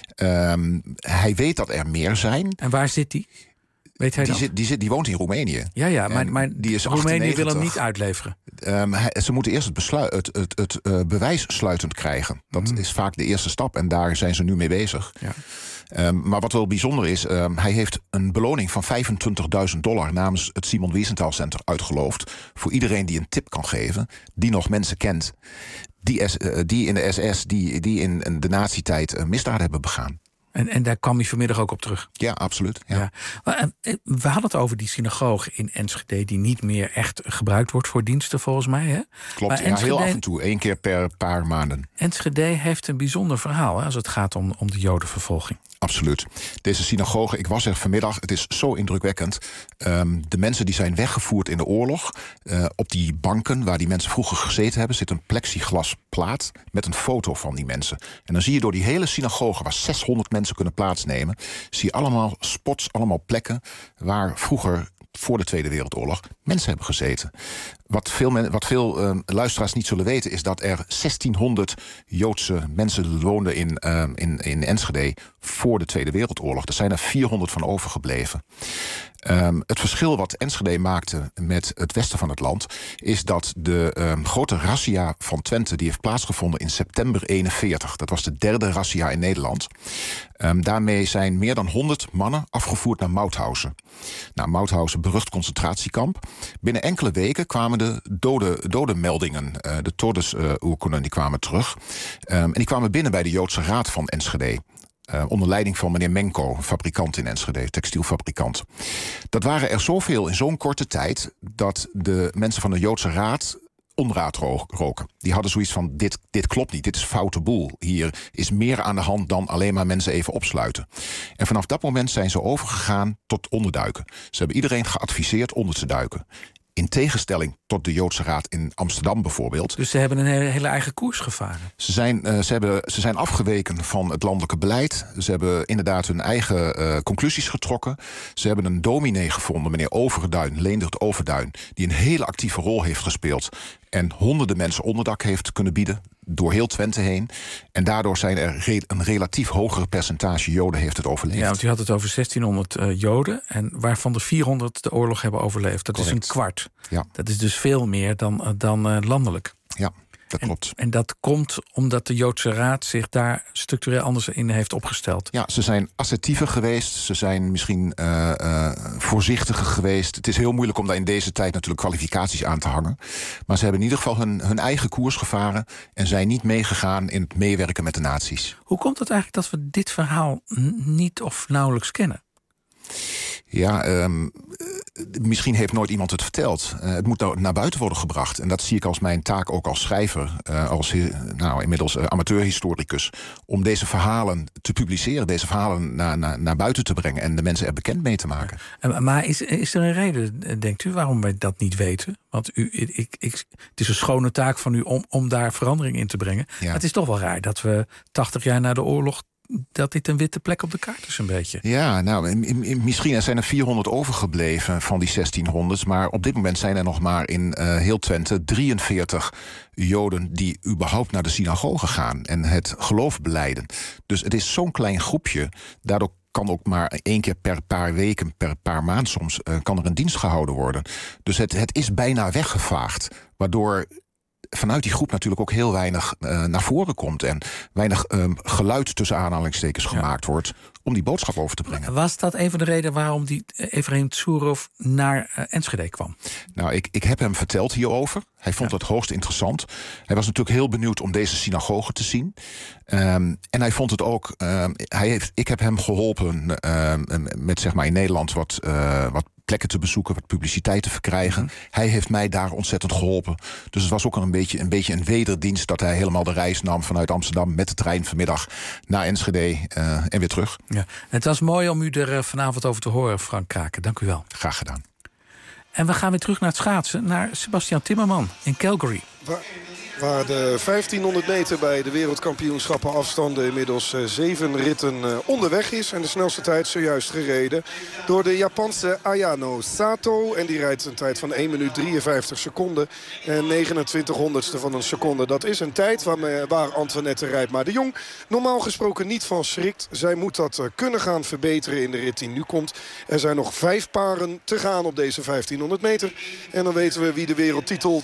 Hij weet dat er meer zijn. En waar zit die? Weet hij die woont in Roemenië. Ja, maar die is Roemenië wil hem niet uitleveren. Ze moeten eerst het bewijs sluitend krijgen. Dat is vaak de eerste stap en daar zijn ze nu mee bezig. Ja. Maar wat wel bijzonder is, hij heeft een beloning van $25.000 namens het Simon Wiesenthal Center uitgeloofd voor iedereen die een tip kan geven, die nog mensen kent, die in de SS, die in de nazi-tijd misdaden hebben begaan. En daar kwam hij vanmiddag ook op terug? Ja, absoluut. Ja. We hadden het over die synagoge in Enschede die niet meer echt gebruikt wordt voor diensten volgens mij. Hè? Klopt, Enschede, heel af en toe. 1 keer per paar maanden. Enschede heeft een bijzonder verhaal hè, als het gaat om de jodenvervolging. Absoluut. Deze synagoge, ik was er vanmiddag, het is zo indrukwekkend. De mensen die zijn weggevoerd in de oorlog, op die banken waar die mensen vroeger gezeten hebben, zit een plexiglasplaat met een foto van die mensen. En dan zie je door die hele synagoge, waar 600 mensen kunnen plaatsnemen, zie je allemaal spots, allemaal plekken waar vroeger, voor de Tweede Wereldoorlog, mensen hebben gezeten. Wat veel luisteraars niet zullen weten, is dat er 1600 Joodse mensen woonden in Enschede voor de Tweede Wereldoorlog. Er zijn er 400 van overgebleven. Het verschil wat Enschede maakte met het westen van het land is dat de grote razzia van Twente, die heeft plaatsgevonden in september 41. Dat was de 3e razzia in Nederland. Daarmee zijn meer dan 100 mannen afgevoerd naar Mauthausen. Nou, Mauthausen, berucht concentratiekamp. Binnen enkele weken kwamen de dodenmeldingen, de todesurkunden, die kwamen terug. En die kwamen binnen bij de Joodse Raad van Enschede. Onder leiding van meneer Menko, fabrikant in Enschede, textielfabrikant. Dat waren er zoveel in zo'n korte tijd dat de mensen van de Joodse Raad onraad roken. Die hadden zoiets van, dit klopt niet, dit is foute boel. Hier is meer aan de hand dan alleen maar mensen even opsluiten. En vanaf dat moment zijn ze overgegaan tot onderduiken. Ze hebben iedereen geadviseerd onder te duiken. In tegenstelling tot de Joodse Raad in Amsterdam bijvoorbeeld. Dus ze hebben een hele eigen koers gevaren? Ze zijn afgeweken van het landelijke beleid. Ze hebben inderdaad hun eigen conclusies getrokken. Ze hebben een dominee gevonden, meneer Overduin, Leendert Overduin, die een hele actieve rol heeft gespeeld en honderden mensen onderdak heeft kunnen bieden door heel Twente heen. En daardoor zijn er een relatief hogere percentage Joden heeft het overleefd. Ja, want u had het over 1600 Joden, en waarvan de 400 de oorlog hebben overleefd. Dat Correct. Is een kwart. Ja. Dat is dus veel meer dan landelijk. Ja, dat klopt. En dat komt omdat de Joodse Raad zich daar structureel anders in heeft opgesteld. Ja, ze zijn assertiever geweest. Ze zijn misschien voorzichtiger geweest. Het is heel moeilijk om daar in deze tijd natuurlijk kwalificaties aan te hangen. Maar ze hebben in ieder geval hun eigen koers gevaren en zijn niet meegegaan in het meewerken met de nazi's. Hoe komt het eigenlijk dat we dit verhaal niet of nauwelijks kennen? Ja, misschien heeft nooit iemand het verteld. Het moet naar buiten worden gebracht. En dat zie ik als mijn taak ook als schrijver, inmiddels amateurhistoricus, om deze verhalen te publiceren, deze verhalen naar buiten te brengen en de mensen er bekend mee te maken. Maar is er een reden, denkt u, waarom wij dat niet weten? Want het is een schone taak van u om daar verandering in te brengen. Ja. Maar het is toch wel raar dat we 80 jaar na de oorlog, dat dit een witte plek op de kaart is een beetje. Ja, nou, misschien zijn er 400 overgebleven van die 1600's... maar op dit moment zijn er nog maar in heel Twente 43 Joden die überhaupt naar de synagoge gaan en het geloof belijden. Dus het is zo'n klein groepje, daardoor kan ook maar 1 keer per paar weken, per paar maand soms, kan er een dienst gehouden worden. Dus het is bijna weggevaagd, waardoor vanuit die groep natuurlijk ook heel weinig naar voren komt. En weinig geluid tussen aanhalingstekens gemaakt wordt om die boodschap over te brengen. Was dat een van de redenen waarom die Efraim Tsourov naar Enschede kwam? Nou, ik heb hem verteld hierover. Hij vond het hoogst interessant. Hij was natuurlijk heel benieuwd om deze synagoge te zien. En hij vond het ook... ik heb hem geholpen met zeg maar in Nederland wat plekken te bezoeken, wat publiciteit te verkrijgen. Hij heeft mij daar ontzettend geholpen. Dus het was ook een beetje een wederdienst dat hij helemaal de reis nam vanuit Amsterdam met de trein vanmiddag naar Enschede en weer terug. Ja. Het was mooi om u er vanavond over te horen, Frank Kraken. Dank u wel. Graag gedaan. En we gaan weer terug naar het schaatsen, naar Sebastian Timmerman in Calgary. Waar de 1500 meter bij de wereldkampioenschappen afstanden inmiddels 7 ritten onderweg is. En de snelste tijd zojuist gereden door de Japanse Ayano Sato. En die rijdt een tijd van 1 minuut 53 seconden en 29 honderdste van een seconde. Dat is een tijd waar Antoinette Rijpma de Jong normaal gesproken niet van schrikt. Zij moet dat kunnen gaan verbeteren in de rit die nu komt. Er zijn nog 5 paren te gaan op deze 1500 meter. En dan weten we wie de wereldtitel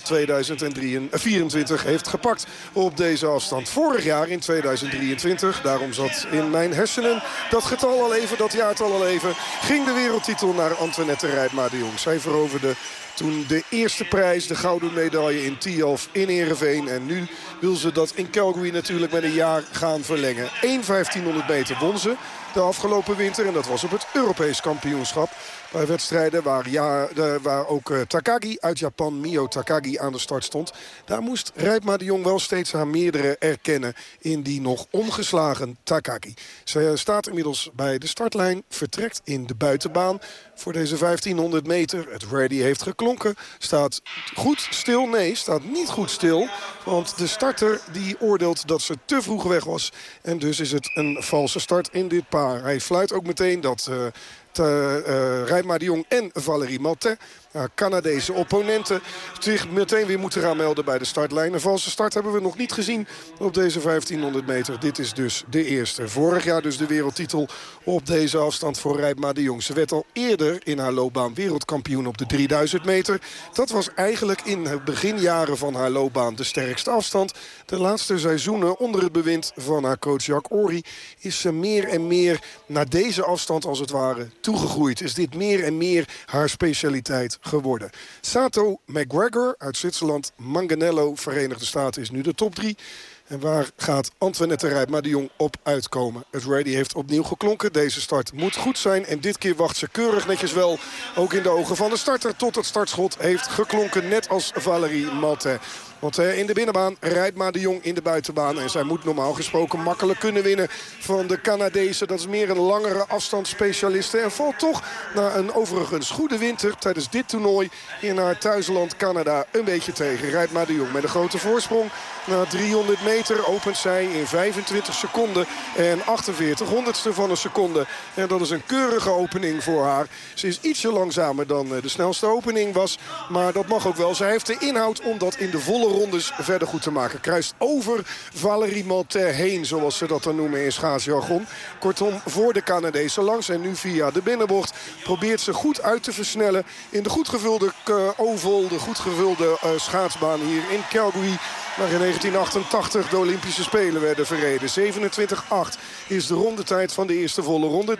2024 heeft gepakt op deze afstand. Vorig jaar in 2023, daarom zat in mijn hersenen dat getal al even, dat jaartal al even, ging de wereldtitel naar Antoinette Rijpma de Jong. Zij veroverde toen de eerste prijs, de gouden medaille in Tialf in Heerenveen. En nu wil ze dat in Calgary natuurlijk met een jaar gaan verlengen. 1500 meter won ze de afgelopen winter. En dat was op het Europees kampioenschap. Bij wedstrijden waar ook Takagi uit Japan, Mio Takagi, aan de start stond. Daar moest Rijpma de Jong wel steeds haar meerdere erkennen in die nog ongeslagen Takagi. Zij staat inmiddels bij de startlijn, vertrekt in de buitenbaan voor deze 1500 meter. Het ready heeft geklonken. Staat goed stil? Nee, staat niet goed stil. Want de starter die oordeelt dat ze te vroeg weg was. En dus is het een valse start in dit paar. Hij fluit ook meteen dat Rijpma de Jong en Valérie Maltais, Canadese opponenten, zich meteen weer moeten gaan melden bij de startlijn. Een valse start hebben we nog niet gezien op deze 1500 meter. Dit is dus de eerste. Vorig jaar dus de wereldtitel op deze afstand voor Rijpma de Jong. Ze werd al eerder in haar loopbaan wereldkampioen op de 3000 meter. Dat was eigenlijk in de beginjaren van haar loopbaan de sterkste afstand. De laatste seizoenen onder het bewind van haar coach Jacques Ory is ze meer en meer naar deze afstand als het ware toegegroeid. Is dit meer en meer haar specialiteit geworden. Sato McGregor uit Zwitserland, Manganello, Verenigde Staten is nu de top 3. En waar gaat Antoinette Rijpma de Jong op uitkomen? Het ready heeft opnieuw geklonken. Deze start moet goed zijn. En dit keer wacht ze keurig netjes wel. Ook in de ogen van de starter tot het startschot heeft geklonken. Net als Valérie Maltais. Want in de binnenbaan Rijpma de Jong in de buitenbaan. En zij moet normaal gesproken makkelijk kunnen winnen van de Canadezen. Dat is meer een langere afstandsspecialiste. En valt toch na een overigens goede winter tijdens dit toernooi in haar thuisland Canada een beetje tegen. Rijpma de Jong met een grote voorsprong. Na 300 meter opent zij in 25 seconden en 48 honderdste van een seconde. En dat is een keurige opening voor haar. Ze is ietsje langzamer dan de snelste opening was. Maar dat mag ook wel. Zij heeft de inhoud om dat in de volle rondes verder goed te maken. Kruist over Valérie Maltais heen, zoals ze dat dan noemen in schaatsjargon. Kortom, voor de Canadezen langs. En nu via de binnenbocht probeert ze goed uit te versnellen in de goed gevulde oval, de goed gevulde schaatsbaan hier in Calgary. Waar in 1988 de Olympische Spelen werden verreden. 27:8 is de rondetijd van de eerste volle ronde.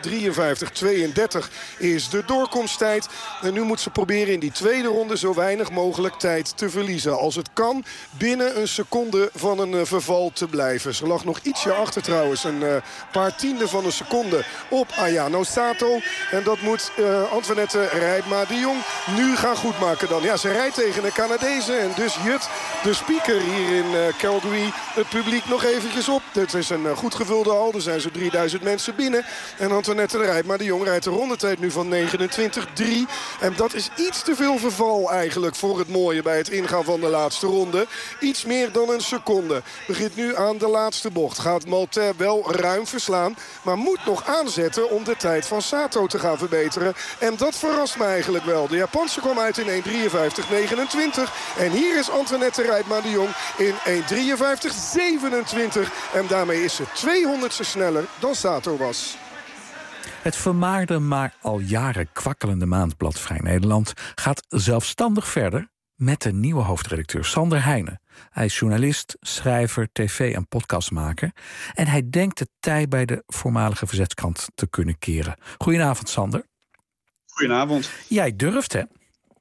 53:32 is de doorkomsttijd. En nu moet ze proberen in die tweede ronde zo weinig mogelijk tijd te verliezen. Als het kan, binnen een seconde van een verval te blijven. Ze lag nog ietsje achter trouwens. Een paar tiende van een seconde op Ayano Sato. En dat moet Antoinette Rijpma de Jong nu gaan goedmaken dan. Ja, ze rijdt tegen de Canadezen. En dus Jut, de speaker hier in Calgary, het publiek nog eventjes op. Dit is een goed gevulde hal. Er zijn zo'n 3000 mensen binnen. En Antoinette Rijpma de Jong rijdt de rondetijd nu van 29:3. En dat is iets te veel verval eigenlijk voor het mooie bij het ingaan van de laatste ronde. Iets meer dan een seconde. Begint nu aan de laatste bocht. Gaat Maltais wel ruim verslaan. Maar moet nog aanzetten om de tijd van Sato te gaan verbeteren. En dat verrast me eigenlijk wel. De Japanse kwam uit in 1:53:29. En hier is Antoinette Rijpma de Jong in 1:53:27. En daarmee is ze 200ste sneller dan Sato was. Het vermaarde, maar al jaren kwakkelende maandblad Vrij Nederland gaat zelfstandig verder met de nieuwe hoofdredacteur Sander Heijnen. Hij is journalist, schrijver, tv- en podcastmaker. En hij denkt de tij bij de voormalige verzetskrant te kunnen keren. Goedenavond, Sander. Goedenavond. Jij durft, hè?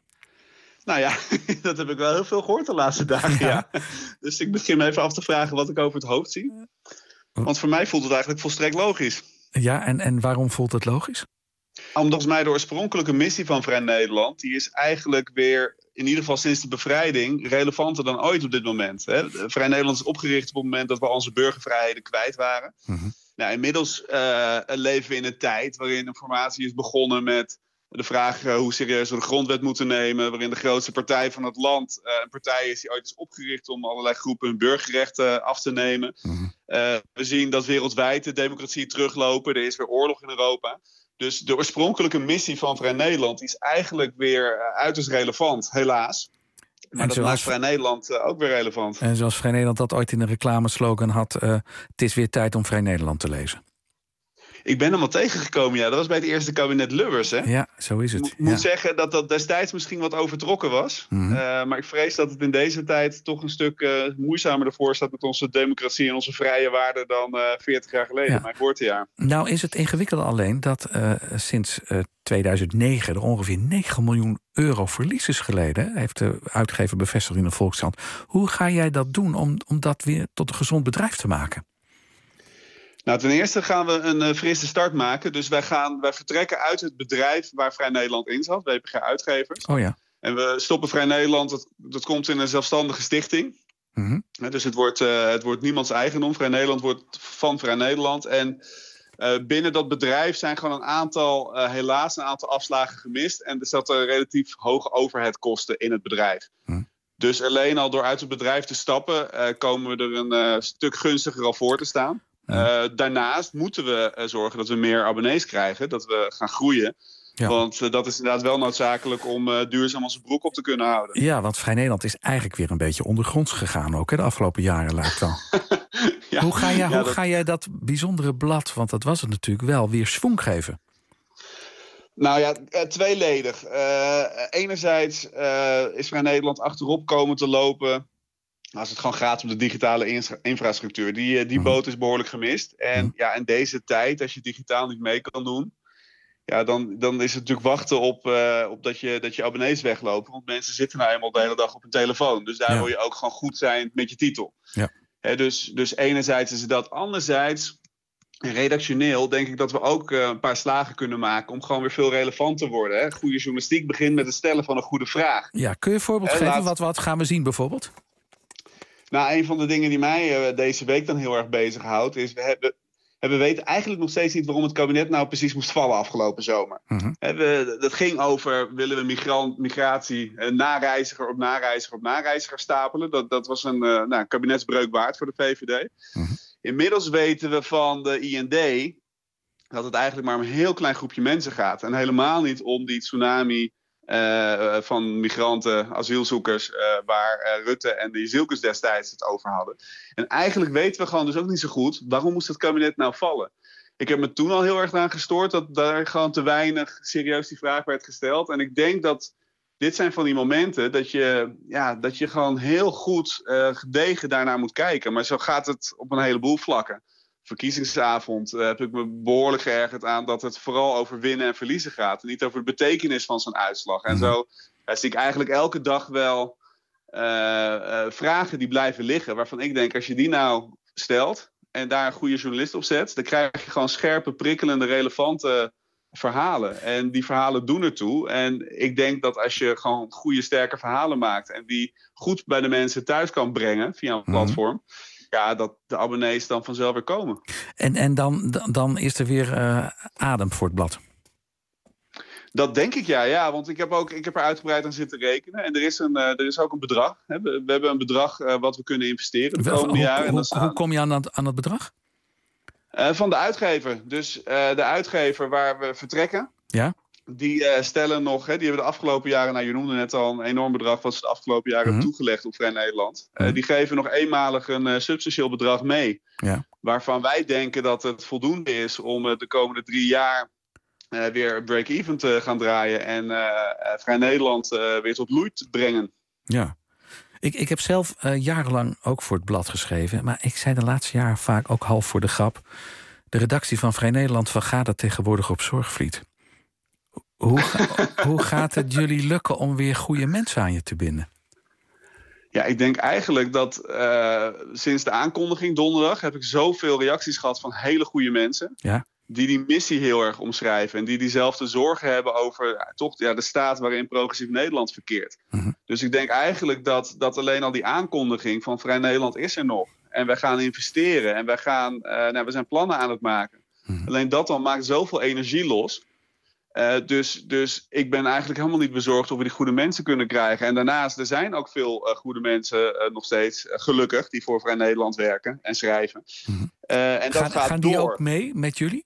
Nou ja, dat heb ik wel heel veel gehoord de laatste dagen, ja. Dus ik begin me even af te vragen wat ik over het hoofd zie. Want voor mij voelt het eigenlijk volstrekt logisch. Ja, en waarom voelt het logisch? Omdat volgens mij de oorspronkelijke missie van Vrij Nederland... die is eigenlijk weer, in ieder geval sinds de bevrijding... relevanter dan ooit op dit moment. Hè. Vrij Nederland is opgericht op het moment dat we onze burgervrijheden kwijt waren. Mm-hmm. Nou, inmiddels leven we in een tijd waarin informatie is begonnen met... de vraag hoe serieus we de grondwet moeten nemen... waarin de grootste partij van het land een partij is die ooit is opgericht... om allerlei groepen hun burgerrechten af te nemen. Mm-hmm. We zien dat wereldwijd de democratie teruglopen. Er is weer oorlog in Europa. Dus de oorspronkelijke missie van Vrij Nederland... is eigenlijk weer uiterst relevant, helaas. Maar dat maakt Vrij Nederland ook weer relevant. En zoals Vrij Nederland dat ooit in een reclameslogan had... het is weer tijd om Vrij Nederland te lezen. Ik ben hem al tegengekomen, ja. Dat was bij het eerste kabinet Lubbers, hè? Ja, zo is het. Ik moet zeggen dat dat destijds misschien wat overtrokken was. Mm-hmm. Maar ik vrees dat het in deze tijd toch een stuk moeizamer ervoor staat... met onze democratie en onze vrije waarden dan 40 jaar geleden, mijn geboortejaar. Nou is het ingewikkelde alleen dat sinds 2009... er ongeveer 9 miljoen euro verlies is geleden. Heeft de uitgever bevestigd in de Volkskrant. Hoe ga jij dat doen om dat weer tot een gezond bedrijf te maken? Nou, ten eerste gaan we een frisse start maken. Dus wij vertrekken uit het bedrijf waar Vrij Nederland in zat, WPG Uitgevers. Oh ja. En we stoppen Vrij Nederland, dat komt in een zelfstandige stichting. Mm-hmm. Dus het wordt niemands eigendom. Vrij Nederland wordt van Vrij Nederland. En binnen dat bedrijf zijn gewoon helaas een aantal afslagen gemist. En er zaten relatief hoge overheadkosten in het bedrijf. Mm. Dus alleen al door uit het bedrijf te stappen, komen we er een stuk gunstiger al voor te staan. Daarnaast moeten we zorgen dat we meer abonnees krijgen. Dat we gaan groeien. Ja. Want dat is inderdaad wel noodzakelijk om duurzaam onze broek op te kunnen houden. Ja, want Vrij Nederland is eigenlijk weer een beetje ondergronds gegaan ook, hè, de afgelopen jaren lijkt wel. Ja, hoe ga jij dat bijzondere blad, want dat was het natuurlijk wel, weer schwung geven? Nou ja, tweeledig. Enerzijds is Vrij Nederland achterop komen te lopen... als het gewoon gaat om de digitale infrastructuur. Die boot is behoorlijk gemist. En ja, in deze tijd, als je digitaal niet mee kan doen... ja, dan is het natuurlijk wachten op dat je abonnees weglopen. Want mensen zitten nou eenmaal de hele dag op hun telefoon. Dus daar wil je ook gewoon goed zijn met je titel. Ja. Dus enerzijds is het dat. Anderzijds, redactioneel denk ik dat we ook een paar slagen kunnen maken... om gewoon weer veel relevant te worden. Hè? Goede journalistiek begint met het stellen van een goede vraag. Ja, kun je een voorbeeld geven? Wat gaan we zien bijvoorbeeld? Nou, een van de dingen die mij deze week dan heel erg bezighoudt... is we weten eigenlijk nog steeds niet waarom het kabinet nou precies moest vallen afgelopen zomer. Mm-hmm. Dat ging over, willen we migratie nareiziger op nareiziger op nareiziger stapelen. Dat was een kabinetsbreuk waard voor de VVD. Mm-hmm. Inmiddels weten we van de IND dat het eigenlijk maar om een heel klein groepje mensen gaat. En helemaal niet om die tsunami... van migranten, asielzoekers... waar Rutte en de Jezielkes destijds het over hadden. En eigenlijk weten we gewoon dus ook niet zo goed... waarom moest het kabinet nou vallen? Ik heb me toen al heel erg aan gestoord... dat daar gewoon te weinig serieus die vraag werd gesteld. En ik denk dat dit zijn van die momenten... dat je gewoon heel goed gedegen daarnaar moet kijken. Maar zo gaat het op een heleboel vlakken. Verkiezingsavond heb ik me behoorlijk geërgerd aan dat het vooral over winnen en verliezen gaat. En niet over de betekenis van zo'n uitslag. En zo zie ik eigenlijk elke dag wel vragen die blijven liggen. Waarvan ik denk, als je die nou stelt en daar een goede journalist op zet... dan krijg je gewoon scherpe, prikkelende, relevante verhalen. En die verhalen doen ertoe. En ik denk dat als je gewoon goede, sterke verhalen maakt... en die goed bij de mensen thuis kan brengen via een platform... ja, dat de abonnees dan vanzelf weer komen. En dan is er weer adem voor het blad. Dat denk ik, ja. Want ik heb er uitgebreid aan zitten rekenen. En er is ook een bedrag. Hè. We hebben een bedrag wat we kunnen investeren de komende jaren. Hoe kom je aan dat bedrag? Van de uitgever. Dus de uitgever waar we vertrekken... Ja. Die stellen nog, die hebben de afgelopen jaren... nou, je noemde net al een enorm bedrag... wat ze de afgelopen jaren toegelegd op Vrij Nederland. Die geven nog eenmalig een substantieel bedrag mee. Ja. Waarvan wij denken dat het voldoende is... om de komende 3 jaar weer break-even te gaan draaien... en Vrij Nederland weer tot bloei te brengen. Ja. Ik heb zelf jarenlang ook voor het blad geschreven. Maar ik zei de laatste jaren vaak ook half voor de grap. De redactie van Vrij Nederland vergadert tegenwoordig op Zorgvliet. Hoe gaat het jullie lukken om weer goede mensen aan je te binden? Ja, ik denk eigenlijk dat sinds de aankondiging donderdag heb ik zoveel reacties gehad van hele goede mensen. Ja. Die missie heel erg omschrijven. En die diezelfde zorgen hebben over de staat waarin Progressief Nederland verkeert. Mm-hmm. Dus ik denk eigenlijk dat alleen al die aankondiging van Vrij Nederland is er nog. En wij gaan investeren. En we zijn plannen aan het maken. Mm-hmm. Alleen dat dan maakt zoveel energie los. Dus ik ben eigenlijk helemaal niet bezorgd of we die goede mensen kunnen krijgen. En daarnaast, er zijn ook veel goede mensen nog steeds, gelukkig, die voor Vrij Nederland werken en schrijven. Mm-hmm. En dat gaan die ook mee met jullie?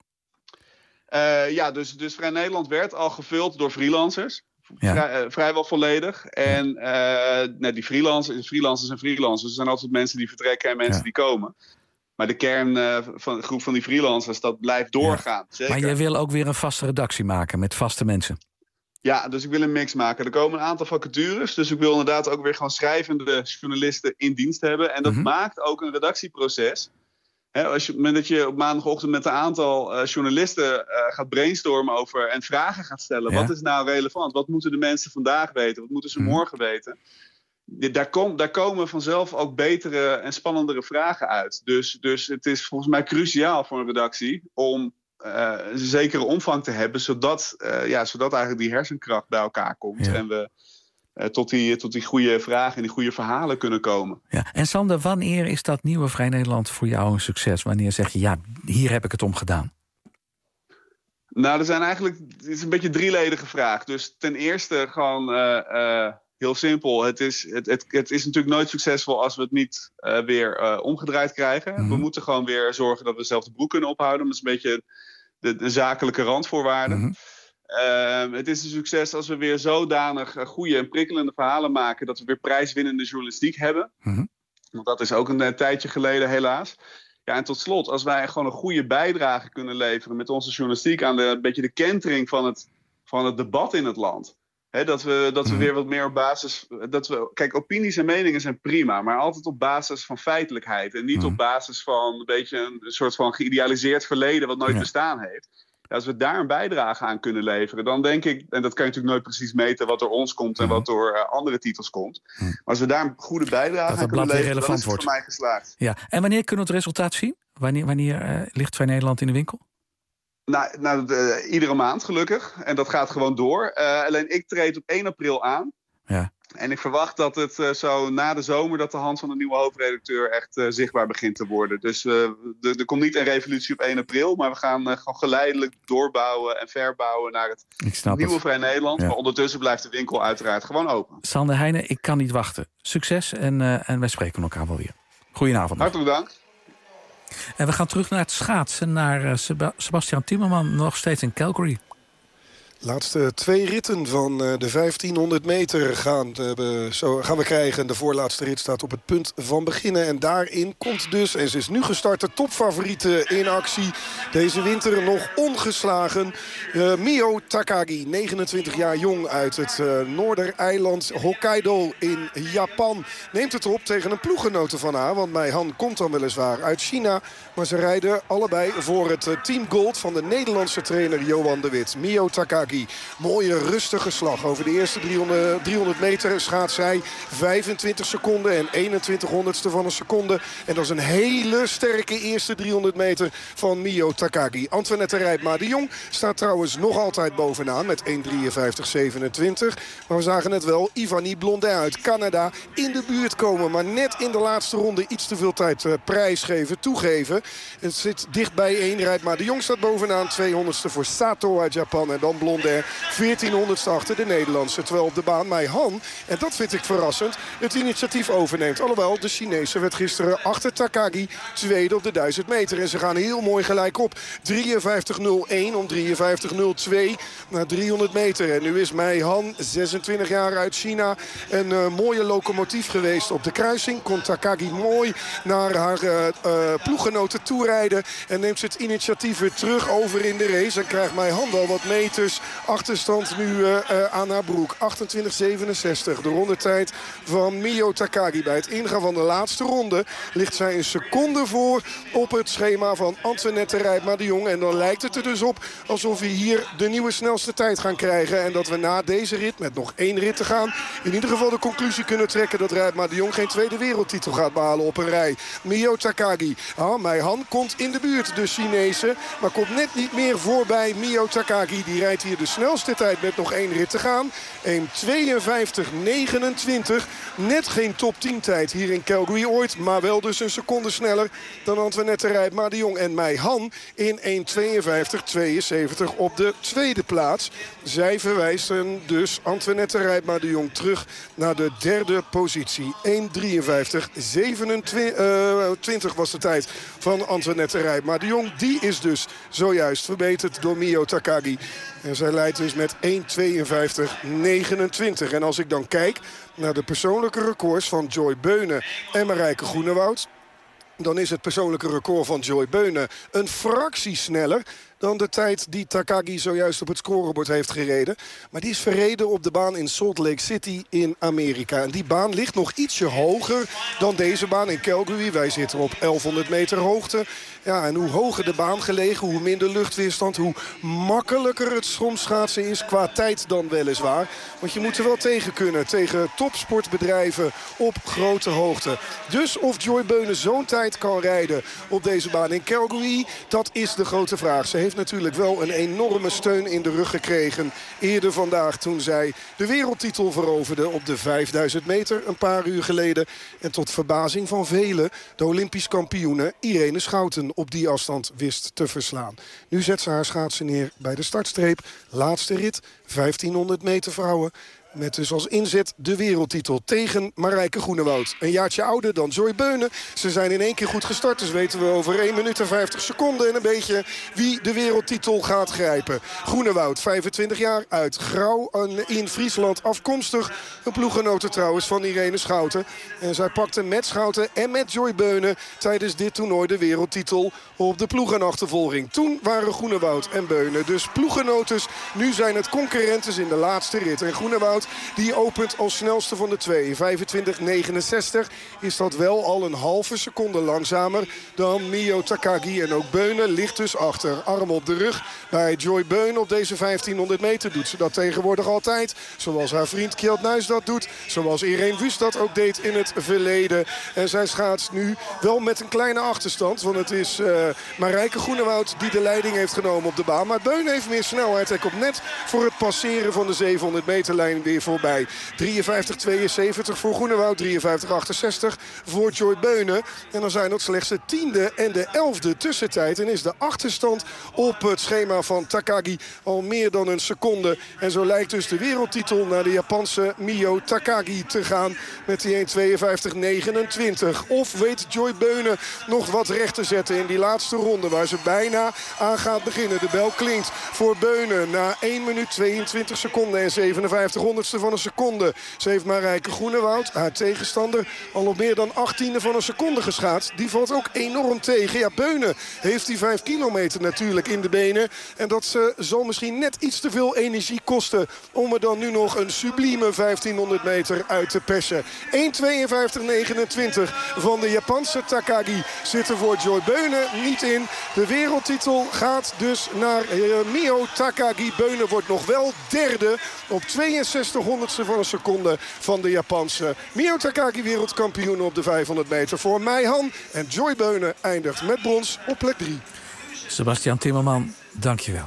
Dus Vrij Nederland werd al gevuld door freelancers. Ja. Vrijwel volledig. En die freelancers. Er zijn altijd mensen die vertrekken en mensen die komen. Maar de kern van de groep van die freelancers, dat blijft doorgaan. Ja. Zeker. Maar jij wil ook weer een vaste redactie maken met vaste mensen? Ja, dus ik wil een mix maken. Er komen een aantal vacatures. Dus ik wil inderdaad ook weer gewoon schrijvende journalisten in dienst hebben. En dat maakt ook een redactieproces. Op het moment dat je op maandagochtend met een aantal journalisten gaat brainstormen over en vragen gaat stellen. Ja. Wat is nou relevant? Wat moeten de mensen vandaag weten? Wat moeten ze morgen weten? Daar komen vanzelf ook betere en spannendere vragen uit. Dus het is volgens mij cruciaal voor een redactie om een zekere omvang te hebben, zodat eigenlijk die hersenkracht bij elkaar komt. Ja. En we tot die goede vragen en die goede verhalen kunnen komen. Ja. En Sander, wanneer is dat nieuwe Vrij Nederland voor jou een succes? Wanneer zeg je, ja, hier heb ik het om gedaan? Nou, het is een beetje een drieledige vraag. Dus ten eerste gewoon heel simpel. Het is natuurlijk nooit succesvol als we het niet weer omgedraaid krijgen. Mm-hmm. We moeten gewoon weer zorgen dat we zelf de broek kunnen ophouden. Dat is een beetje de zakelijke randvoorwaarden. Mm-hmm. Het is een succes als we weer zodanig goede en prikkelende verhalen maken dat we weer prijswinnende journalistiek hebben. Mm-hmm. Want dat is ook een tijdje geleden helaas. Ja, en tot slot, als wij gewoon een goede bijdrage kunnen leveren met onze journalistiek aan een beetje de kentering van het debat in het land. Dat we weer wat meer op basis. Kijk, opinies en meningen zijn prima, maar altijd op basis van feitelijkheid. En niet op basis van een beetje een soort van geïdealiseerd verleden wat nooit bestaan heeft. Als we daar een bijdrage aan kunnen leveren, dan denk ik, en dat kan je natuurlijk nooit precies meten wat door ons komt en wat door andere titels komt. Maar als we daar een goede bijdrage aan kunnen leveren, dan is het voor mij geslaagd. Ja. En wanneer kunnen we het resultaat zien? Wanneer ligt Vrij Nederland in de winkel? Iedere maand gelukkig. En dat gaat gewoon door. Alleen ik treed op 1 april aan. Ja. En ik verwacht dat het zo na de zomer dat de hand van de nieuwe hoofdredacteur echt zichtbaar begint te worden. Dus er komt niet een revolutie op 1 april, maar we gaan gewoon geleidelijk doorbouwen en verbouwen naar het nieuwe Vrij Nederland. Ja. Maar ondertussen blijft de winkel uiteraard gewoon open. Sander Heijnen, ik kan niet wachten. Succes en wij spreken elkaar wel weer. Goedenavond. Hartelijk dank. En we gaan terug naar het schaatsen, naar Sebastian Timmerman, nog steeds in Calgary. Laatste 2 ritten van de 1500 meter gaan we krijgen. De voorlaatste rit staat op het punt van beginnen. En daarin komt dus, en ze is nu gestart, de topfavoriete in actie. Deze winter nog ongeslagen. Mio Takagi, 29 jaar jong uit het noordereiland Hokkaido in Japan. Neemt het op tegen een ploeggenote van haar. Want Meihan komt dan weliswaar uit China. Maar ze rijden allebei voor het team Gold van de Nederlandse trainer Johan de Wit. Mio Takagi. Mooie rustige slag. Over de eerste 300 meter schaat zij 25 seconden en 21 honderdste van een seconde. En dat is een hele sterke eerste 300 meter van Mio Takagi. Antoinette Rijpma de Jong staat trouwens nog altijd bovenaan met 1:53.27. Maar we zagen net wel Ivanie Blondin uit Canada in de buurt komen. Maar net in de laatste ronde iets te veel tijd prijsgeven, toegeven. Het zit dicht bijeen. Rijpma de Jong staat bovenaan. 200ste voor Sato uit Japan en dan Blondin. 1400ste achter de Nederlandse. Terwijl op de baan Meihan, en dat vind ik verrassend, het initiatief overneemt. Alhoewel, de Chinese werd gisteren achter Takagi tweede op de 1000 meter. En ze gaan heel mooi gelijk op. 53.01 om 53.02 naar 300 meter. En nu is Meihan, 26 jaar uit China, een mooie locomotief geweest op de kruising. Kon Takagi mooi naar haar ploeggenoten toerijden. En neemt ze het initiatief weer terug over in de race. En krijgt Meihan wel wat meters Achterstand nu aan haar broek. 28-67. De rondetijd van Mio Takagi. Bij het ingaan van de laatste ronde ligt zij een seconde voor op het schema van Antoinette Rijpma de Jong. En dan lijkt het er dus op alsof we hier de nieuwe snelste tijd gaan krijgen. En dat we na deze rit, met nog 1 rit te gaan, in ieder geval de conclusie kunnen trekken dat Rijpma de Jong geen tweede wereldtitel gaat behalen op een rij. Mio Takagi. Mai Han komt in de buurt, de Chinese. Maar komt net niet meer voorbij Mio Takagi. Die rijdt hier de snelste tijd met nog 1 rit te gaan. 1:52.29. Net geen top 10 tijd hier in Calgary ooit. Maar wel dus een seconde sneller dan Antoinette Rijpma de Jong. En Mai Han in 1:52.72 op de tweede plaats. Zij verwijzen dus Antoinette Rijpma de Jong terug naar de derde positie. 1:53.27 was de tijd van Antoinette Rijpma de Jong. Die is dus zojuist verbeterd door Mio Takagi. En zij leidt dus met 1:52.29. En als ik dan kijk naar de persoonlijke records van Joy Beunen en Marijke Groenewoud, dan is het persoonlijke record van Joy Beunen een fractie sneller dan de tijd die Takagi zojuist op het scorebord heeft gereden. Maar die is verreden op de baan in Salt Lake City in Amerika. En die baan ligt nog ietsje hoger dan deze baan in Calgary. Wij zitten op 1100 meter hoogte. Ja, en hoe hoger de baan gelegen, hoe minder luchtweerstand, hoe makkelijker het soms schaatsen is qua tijd dan weliswaar. Want je moet er wel tegen kunnen, tegen topsportbedrijven op grote hoogte. Dus of Joy Beunen zo'n tijd kan rijden op deze baan in Calgary, dat is de grote vraag. Ze heeft natuurlijk wel een enorme steun in de rug gekregen eerder vandaag toen zij de wereldtitel veroverde op de 5000 meter een paar uur geleden. En tot verbazing van velen de Olympisch kampioene Irene Schouten op die afstand wist te verslaan. Nu zet ze haar schaatsen neer bij de startstreep. Laatste rit, 1500 meter vrouwen. Met dus als inzet de wereldtitel tegen Marijke Groenewoud. Een jaartje ouder dan Joy Beunen. Ze zijn in 1 keer goed gestart. Dus weten we over 1 minuut en 50 seconden en een beetje wie de wereldtitel gaat grijpen. Groenewoud, 25 jaar, uit Grauw in Friesland afkomstig. Een ploeggenote trouwens van Irene Schouten. En zij pakte met Schouten en met Joy Beunen tijdens dit toernooi de wereldtitel op de ploegenachtervolging. Toen waren Groenewoud en Beunen dus ploeggenotes. Nu zijn het concurrentes in de laatste rit. En Groenewoud die opent als snelste van de twee. 25:69 is dat wel al een halve seconde langzamer dan Mio Takagi. En ook Beunen ligt dus achter. Arm op de rug bij Joy Beunen op deze 1500 meter. Doet ze dat tegenwoordig altijd. Zoals haar vriend Kjeld Nuis dat doet. Zoals Irene Wüst dat ook deed in het verleden. En zij schaatst nu wel met een kleine achterstand. Want het is Marijke Groenewoud die de leiding heeft genomen op de baan. Maar Beunen heeft meer snelheid. Hij komt net voor het passeren van de 700 meterlijn weer voorbij. 53:72 voor Groenewoud. 53:68 voor Joy Beunen. En dan zijn dat slechts de 10e en de 11e tussentijd. En is de achterstand op het schema van Takagi al meer dan een seconde. En zo lijkt dus de wereldtitel naar de Japanse Mio Takagi te gaan met die 1:52.29. Of weet Joy Beunen nog wat recht te zetten in die laatste ronde waar ze bijna aan gaat beginnen. De bel klinkt voor Beunen na 1 minuut 22 seconden en 57 honderdste van een seconde. Ze heeft Marijke Groenewoud, haar tegenstander, al op meer dan 18e van een seconde geschaatst. Die valt ook enorm tegen. Ja, Beunen heeft die 5 kilometer natuurlijk in de benen. En dat zal misschien net iets te veel energie kosten om er dan nu nog een sublieme 1500 meter uit te persen. 1:52.29 van de Japanse Takagi zit er voor Joy Beunen niet in. De wereldtitel gaat dus naar Mio Takagi. Beunen wordt nog wel derde op 62 honderdste van een seconde van de Japanse. Mio Takagi wereldkampioen op de 500 meter voor Mai Han. En Joy Beunen eindigt met brons op plek 3. Sebastian Timmerman, dankjewel.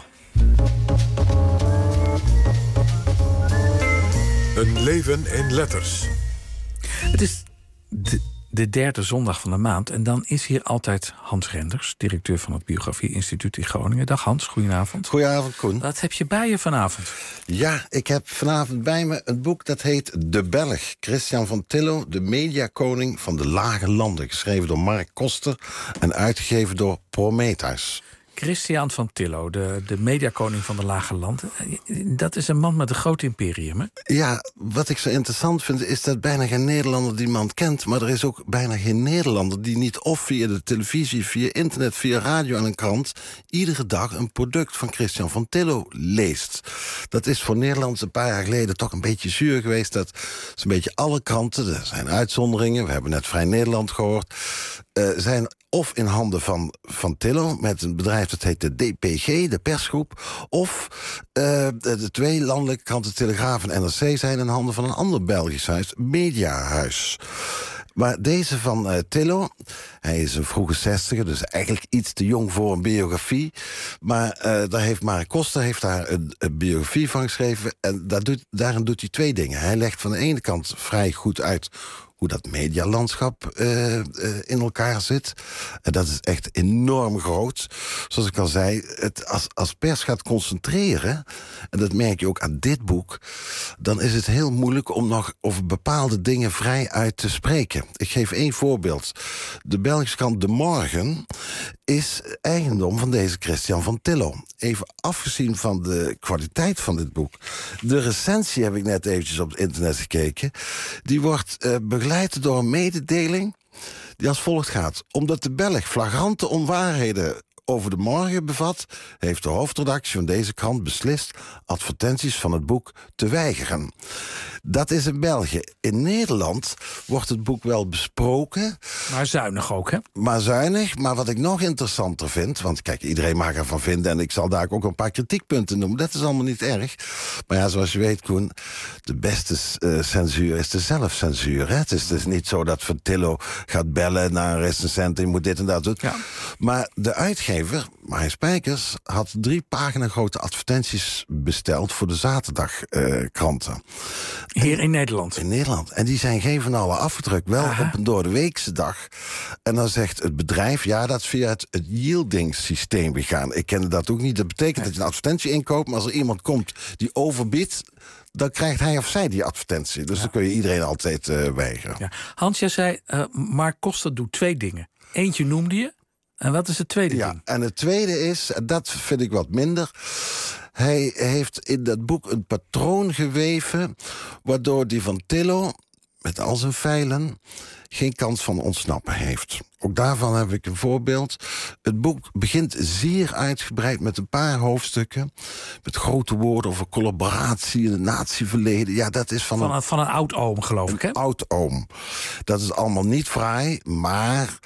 Een leven in letters. Het is de derde zondag van de maand. En dan is hier altijd Hans Renders, directeur van het Biografie-instituut in Groningen. Dag Hans, goedenavond. Goedenavond, Koen. Wat heb je bij je vanavond? Ja, ik heb vanavond bij me een boek dat heet De Belg. Christian van Tillo, de mediakoning van de lage landen. Geschreven door Mark Koster en uitgegeven door Prometheus. Christian van Tillo, de mediakoning van de Lage Landen. Dat is een man met een groot imperium, hè? Ja, wat ik zo interessant vind is dat bijna geen Nederlander die man kent. Maar er is ook bijna geen Nederlander die niet of via de televisie, via internet, via radio en een krant iedere dag een product van Christian van Tillo leest. Dat is voor Nederland een paar jaar geleden toch een beetje zuur geweest. Dat zo'n beetje alle kranten, er zijn uitzonderingen, we hebben net Vrij Nederland gehoord, zijn of in handen van Tillo met een bedrijf dat heet de DPG, de persgroep, of de twee landelijke kranten Telegraaf en NRC zijn in handen van een ander Belgisch huis, Mediahuis. Maar deze van Tillo, hij is een vroege 60er, dus eigenlijk iets te jong voor een biografie. Maar daar heeft Mark Koster daar een biografie van geschreven. En daarin doet hij twee dingen. Hij legt van de ene kant vrij goed uit hoe dat medialandschap in elkaar zit. En dat is echt enorm groot. Zoals ik al zei, als pers gaat concentreren, en dat merk je ook aan dit boek, dan is het heel moeilijk om nog over bepaalde dingen vrij uit te spreken. Ik geef 1 voorbeeld. De Belgische krant De Morgen is eigendom van deze Christian van Tillo. Even afgezien van de kwaliteit van dit boek. De recensie heb ik net eventjes op het internet gekeken. Die wordt begeleid door een mededeling die als volgt gaat. Omdat de Belg flagrante onwaarheden over De Morgen bevat, heeft de hoofdredactie van deze krant beslist advertenties van het boek te weigeren. Dat is in België. In Nederland wordt het boek wel besproken. Maar zuinig ook, hè? Maar zuinig. Maar wat ik nog interessanter vind, want kijk, iedereen mag ervan vinden en ik zal daar ook een paar kritiekpunten noemen. Dat is allemaal niet erg. Maar ja, zoals je weet, Koen, de beste censuur is de zelfcensuur. Hè? Het is dus niet zo dat Van Tillo gaat bellen naar een recensent en je moet dit en dat doen. Ja. Maar de uitgever, Marijn Spijkers, had 3 pagina grote advertenties besteld voor de zaterdagkranten. Hier in Nederland? In Nederland. En die zijn geen van alle afgedrukt. Wel op een doordeweekse dag. En dan zegt het bedrijf, ja, dat is via het yieldingssysteem gegaan. Ik kende dat ook niet. Dat betekent dat je een advertentie inkoopt, maar als er iemand komt die overbiedt, dan krijgt hij of zij die advertentie. Dus dan kun je iedereen altijd weigeren. Ja. Hans, jij zei, Mark Koster doet 2 dingen. Eentje noemde je. En wat is het tweede ding? En het tweede is, en dat vind ik wat minder, hij heeft in dat boek een patroon geweven waardoor die van Tillo, met al zijn feilen, geen kans van ontsnappen heeft. Ook daarvan heb ik een voorbeeld. Het boek begint zeer uitgebreid met een paar hoofdstukken, met grote woorden over collaboratie in het natieverleden. Ja, dat is van een oud-oom, geloof ik, hè? Een oud-oom. Dat is allemaal niet fraai, maar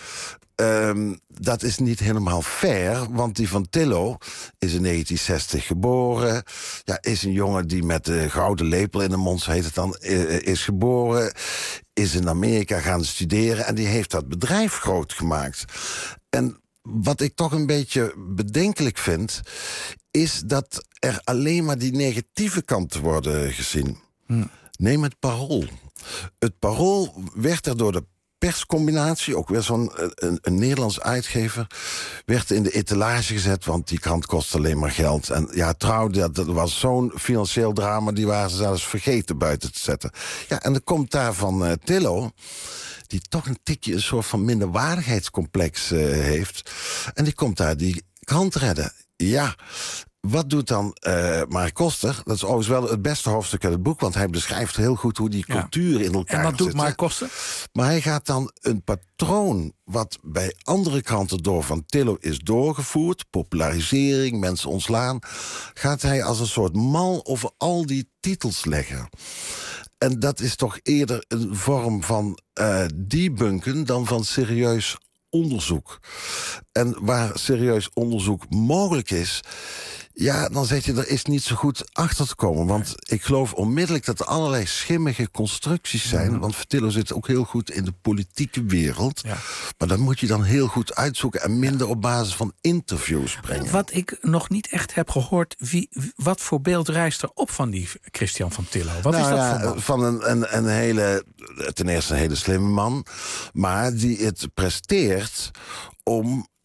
dat is niet helemaal fair, want die van Tillo is in 1960 geboren. Ja, is een jongen die met de gouden lepel in de mond, heet het dan, is geboren. Is in Amerika gaan studeren en die heeft dat bedrijf groot gemaakt. En wat ik toch een beetje bedenkelijk vind, is dat er alleen maar die negatieve kanten worden gezien. Neem het Parool. Het Parool werd er door de perscombinatie, ook weer zo'n een Nederlands uitgever, werd in de etalage gezet, want die krant kost alleen maar geld. En ja, trouw, dat was zo'n financieel drama, die waren ze zelfs vergeten buiten te zetten. Ja, en dan komt daar van Tillo, die toch een tikje een soort van minderwaardigheidscomplex heeft. En die komt daar die krant redden. Ja, wat doet dan Mark Koster? Dat is overigens wel het beste hoofdstuk uit het boek, want hij beschrijft heel goed hoe die cultuur in elkaar zit. En wat doet Mark Koster? Maar hij gaat dan een patroon wat bij andere kranten door van Tillo is doorgevoerd, popularisering, mensen ontslaan, gaat hij als een soort mal over al die titels leggen. En dat is toch eerder een vorm van debunken dan van serieus onderzoek. En waar serieus onderzoek mogelijk is, ja, dan zeg je, er is niet zo goed achter te komen. Want ik geloof onmiddellijk dat er allerlei schimmige constructies zijn. Want Tillo zit ook heel goed in de politieke wereld. Ja. Maar dat moet je dan heel goed uitzoeken en minder op basis van interviews brengen. Wat ik nog niet echt heb gehoord, wat voor beeld rijst er op van die Christian van Tillo? Wat is dat voor man? Van een hele, ten eerste een hele slimme man, maar die het presteert om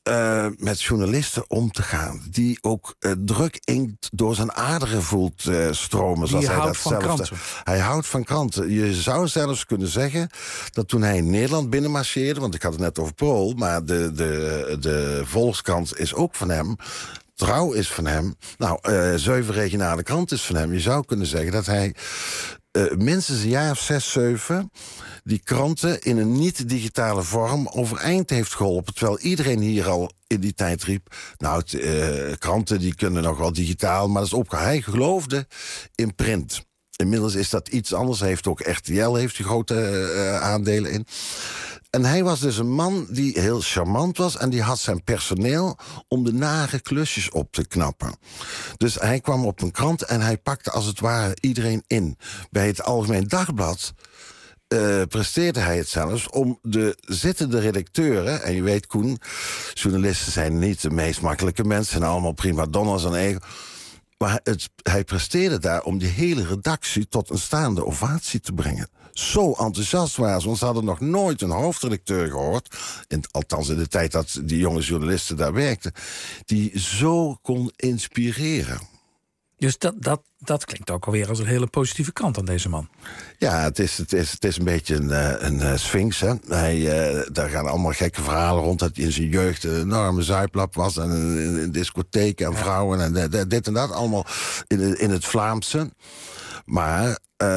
met journalisten om te gaan. Die ook druk inkt door zijn aderen voelt stromen. Zoals hij dat zelf kranten. Hij houdt van kranten. Je zou zelfs kunnen zeggen dat toen hij in Nederland binnenmarcheerde... want ik had het net over Pool, maar de Volkskrant is ook van hem... Trouw is van hem. 7 regionale krant is van hem. Je zou kunnen zeggen dat hij minstens een jaar of 6, 7... die kranten in een niet-digitale vorm overeind heeft geholpen. Terwijl iedereen hier al in die tijd riep... kranten die kunnen nog wel digitaal, maar dat is opgehouden. Hij geloofde in print. Inmiddels is dat iets anders. Hij heeft ook RTL, heeft die grote aandelen in. En hij was dus een man die heel charmant was... en die had zijn personeel om de nare klusjes op te knappen. Dus hij kwam op een krant en hij pakte als het ware iedereen in. Bij het Algemeen Dagblad presteerde hij het zelfs om de zittende redacteuren... en je weet, Koen, journalisten zijn niet de meest makkelijke mensen... zijn allemaal prima donna's en ego... maar hij presteerde daar om die hele redactie tot een staande ovatie te brengen. Zo enthousiast waren ze, want ze hadden nog nooit een hoofdredacteur gehoord... althans in de tijd dat die jonge journalisten daar werkten... die zo kon inspireren. Dus dat klinkt ook alweer als een hele positieve kant aan deze man. Ja, het is een beetje een sphinx. Hè? Daar gaan allemaal gekke verhalen rond... dat hij in zijn jeugd een enorme zuiplap was... en een discotheek en vrouwen en dit en dat. Allemaal in het Vlaamse. Maar...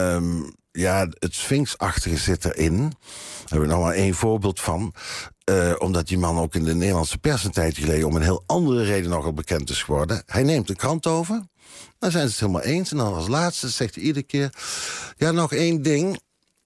het Sphinx-achtige zit erin. Daar hebben we nog maar 1 voorbeeld van. Omdat die man ook in de Nederlandse pers een tijd geleden... om een heel andere reden nogal bekend is geworden. Hij neemt de krant over. Dan zijn ze het helemaal eens. En dan als laatste zegt hij iedere keer... ja, nog 1 ding.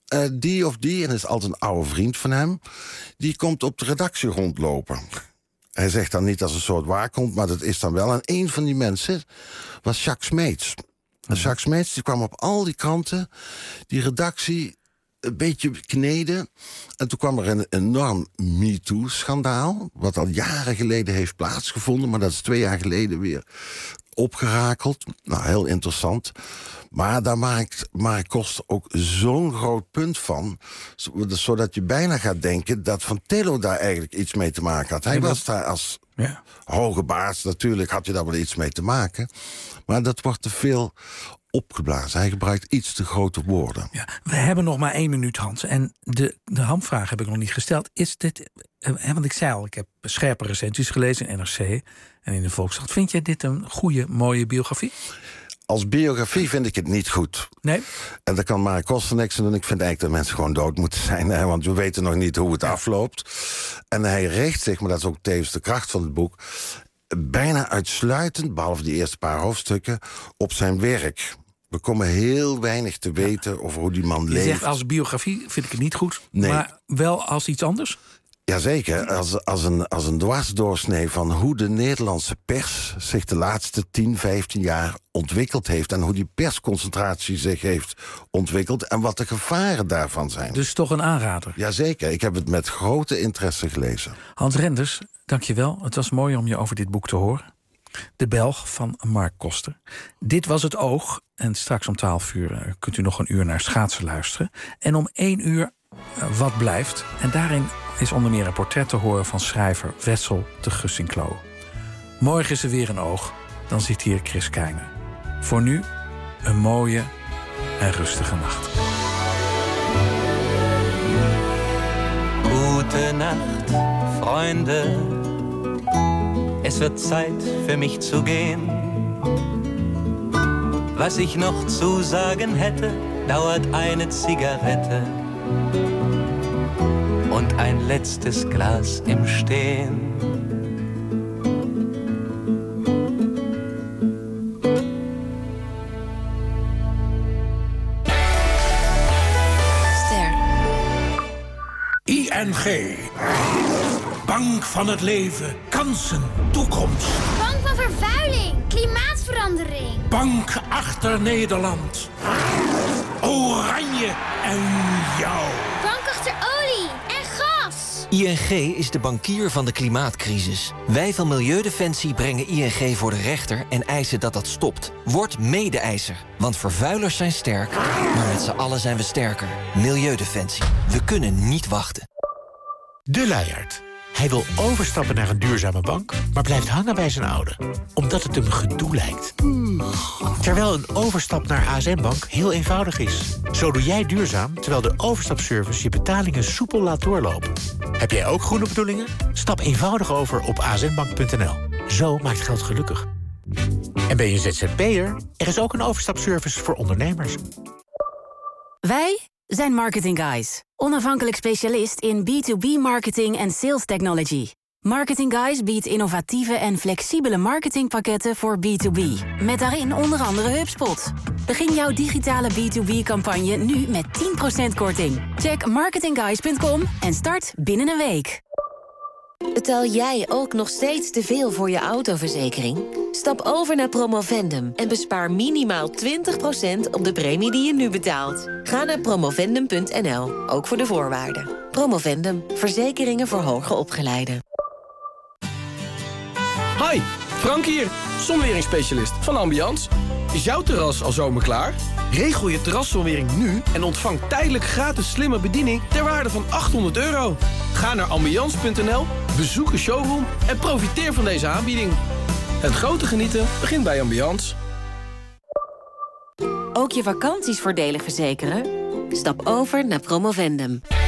Die of die, en dat is altijd een oude vriend van hem... die komt op de redactie rondlopen. Hij zegt dan niet als een soort waakhond... maar dat is dan wel. En 1 van die mensen was Jacques Smeets... En Jacques Smeets die kwam op al die kranten, die redactie een beetje kneden. En toen kwam er een enorm MeToo-schandaal... wat al jaren geleden heeft plaatsgevonden... maar dat is 2 jaar geleden weer opgerakeld. Nou, heel interessant. Maar daar maakt Mark Koster ook zo'n groot punt van... zodat je bijna gaat denken dat Van Tillo daar eigenlijk iets mee te maken had. Hij was daar als hoge baas, natuurlijk had hij daar wel iets mee te maken... Maar dat wordt te veel opgeblazen. Hij gebruikt iets te grote woorden. Ja, we hebben nog maar 1 minuut, Hans. En de hamvraag heb ik nog niet gesteld. Is dit, want ik zei al, ik heb scherpe recensies gelezen in NRC en in de Volkskrant. Vind jij dit een goede, mooie biografie? Als biografie vind ik het niet goed. Nee? En daar kan Mark Koster niks aan doen. Ik vind eigenlijk dat mensen gewoon dood moeten zijn. Hè, want we weten nog niet hoe het afloopt. En hij richt zich, maar dat is ook tevens de kracht van het boek... bijna uitsluitend, behalve die eerste paar hoofdstukken... op zijn werk. We komen heel weinig te weten over hoe die man leeft. Je zegt als biografie vind ik het niet goed, nee. Maar wel als iets anders? Jazeker, als een dwarsdoorsnee van hoe de Nederlandse pers... zich de laatste 10, 15 jaar ontwikkeld heeft... en hoe die persconcentratie zich heeft ontwikkeld... en wat de gevaren daarvan zijn. Dus toch een aanrader? Jazeker, ik heb het met grote interesse gelezen. Hans Renders, dank je wel. Het was mooi om je over dit boek te horen. De Belg van Mark Koster. Dit was Het Oog. En straks om 12 uur kunt u nog 1 uur naar schaatsen luisteren. En om 1 uur Wat Blijft. En daarin is onder meer een portret te horen van schrijver Wessel de Gussinklo. Morgen is er weer een oog. Dan zit hier Chris Keijner. Voor nu een mooie en rustige nacht. Gute Nacht, Freunde. Es wird Zeit für mich zu gehen. Was ich noch zu sagen hätte, dauert eine Zigarette und ein letztes Glas im Stehen. ING. Bank van het leven. Kansen. Toekomst. Bank van vervuiling. Klimaatverandering. Bank achter Nederland. Oranje en jou. Bank achter olie en gas. ING is de bankier van de klimaatcrisis. Wij van Milieudefensie brengen ING voor de rechter en eisen dat dat stopt. Word mede-eiser, want vervuilers zijn sterk, maar met z'n allen zijn we sterker. Milieudefensie. We kunnen niet wachten. De Leijert. Hij wil overstappen naar een duurzame bank, maar blijft hangen bij zijn oude. Omdat het hem gedoe lijkt. Terwijl een overstap naar ASN Bank heel eenvoudig is. Zo doe jij duurzaam, terwijl de overstapservice je betalingen soepel laat doorlopen. Heb jij ook groene bedoelingen? Stap eenvoudig over op asnbank.nl. Zo maakt geld gelukkig. En ben je ZZP'er? Er is ook een overstapservice voor ondernemers. Wij zijn Marketing Guys. Onafhankelijk specialist in B2B marketing en sales technology. Marketing Guys biedt innovatieve en flexibele marketingpakketten voor B2B. Met daarin onder andere HubSpot. Begin jouw digitale B2B-campagne nu met 10% korting. Check marketingguys.com en start binnen een week. Betaal jij ook nog steeds te veel voor je autoverzekering? Stap over naar Promovendum en bespaar minimaal 20% op de premie die je nu betaalt. Ga naar promovendum.nl, ook voor de voorwaarden. Promovendum, verzekeringen voor hoger opgeleiden. Hi, Frank hier, zonweringsspecialist van Ambiance. Is jouw terras al zomerklaar? Regel je terraszonwering nu en ontvang tijdelijk gratis slimme bediening ter waarde van €800. Ga naar ambiance.nl, bezoek een showroom en profiteer van deze aanbieding. Het grote genieten begint bij Ambiance. Ook je vakanties voordelig verzekeren? Stap over naar Promovendum.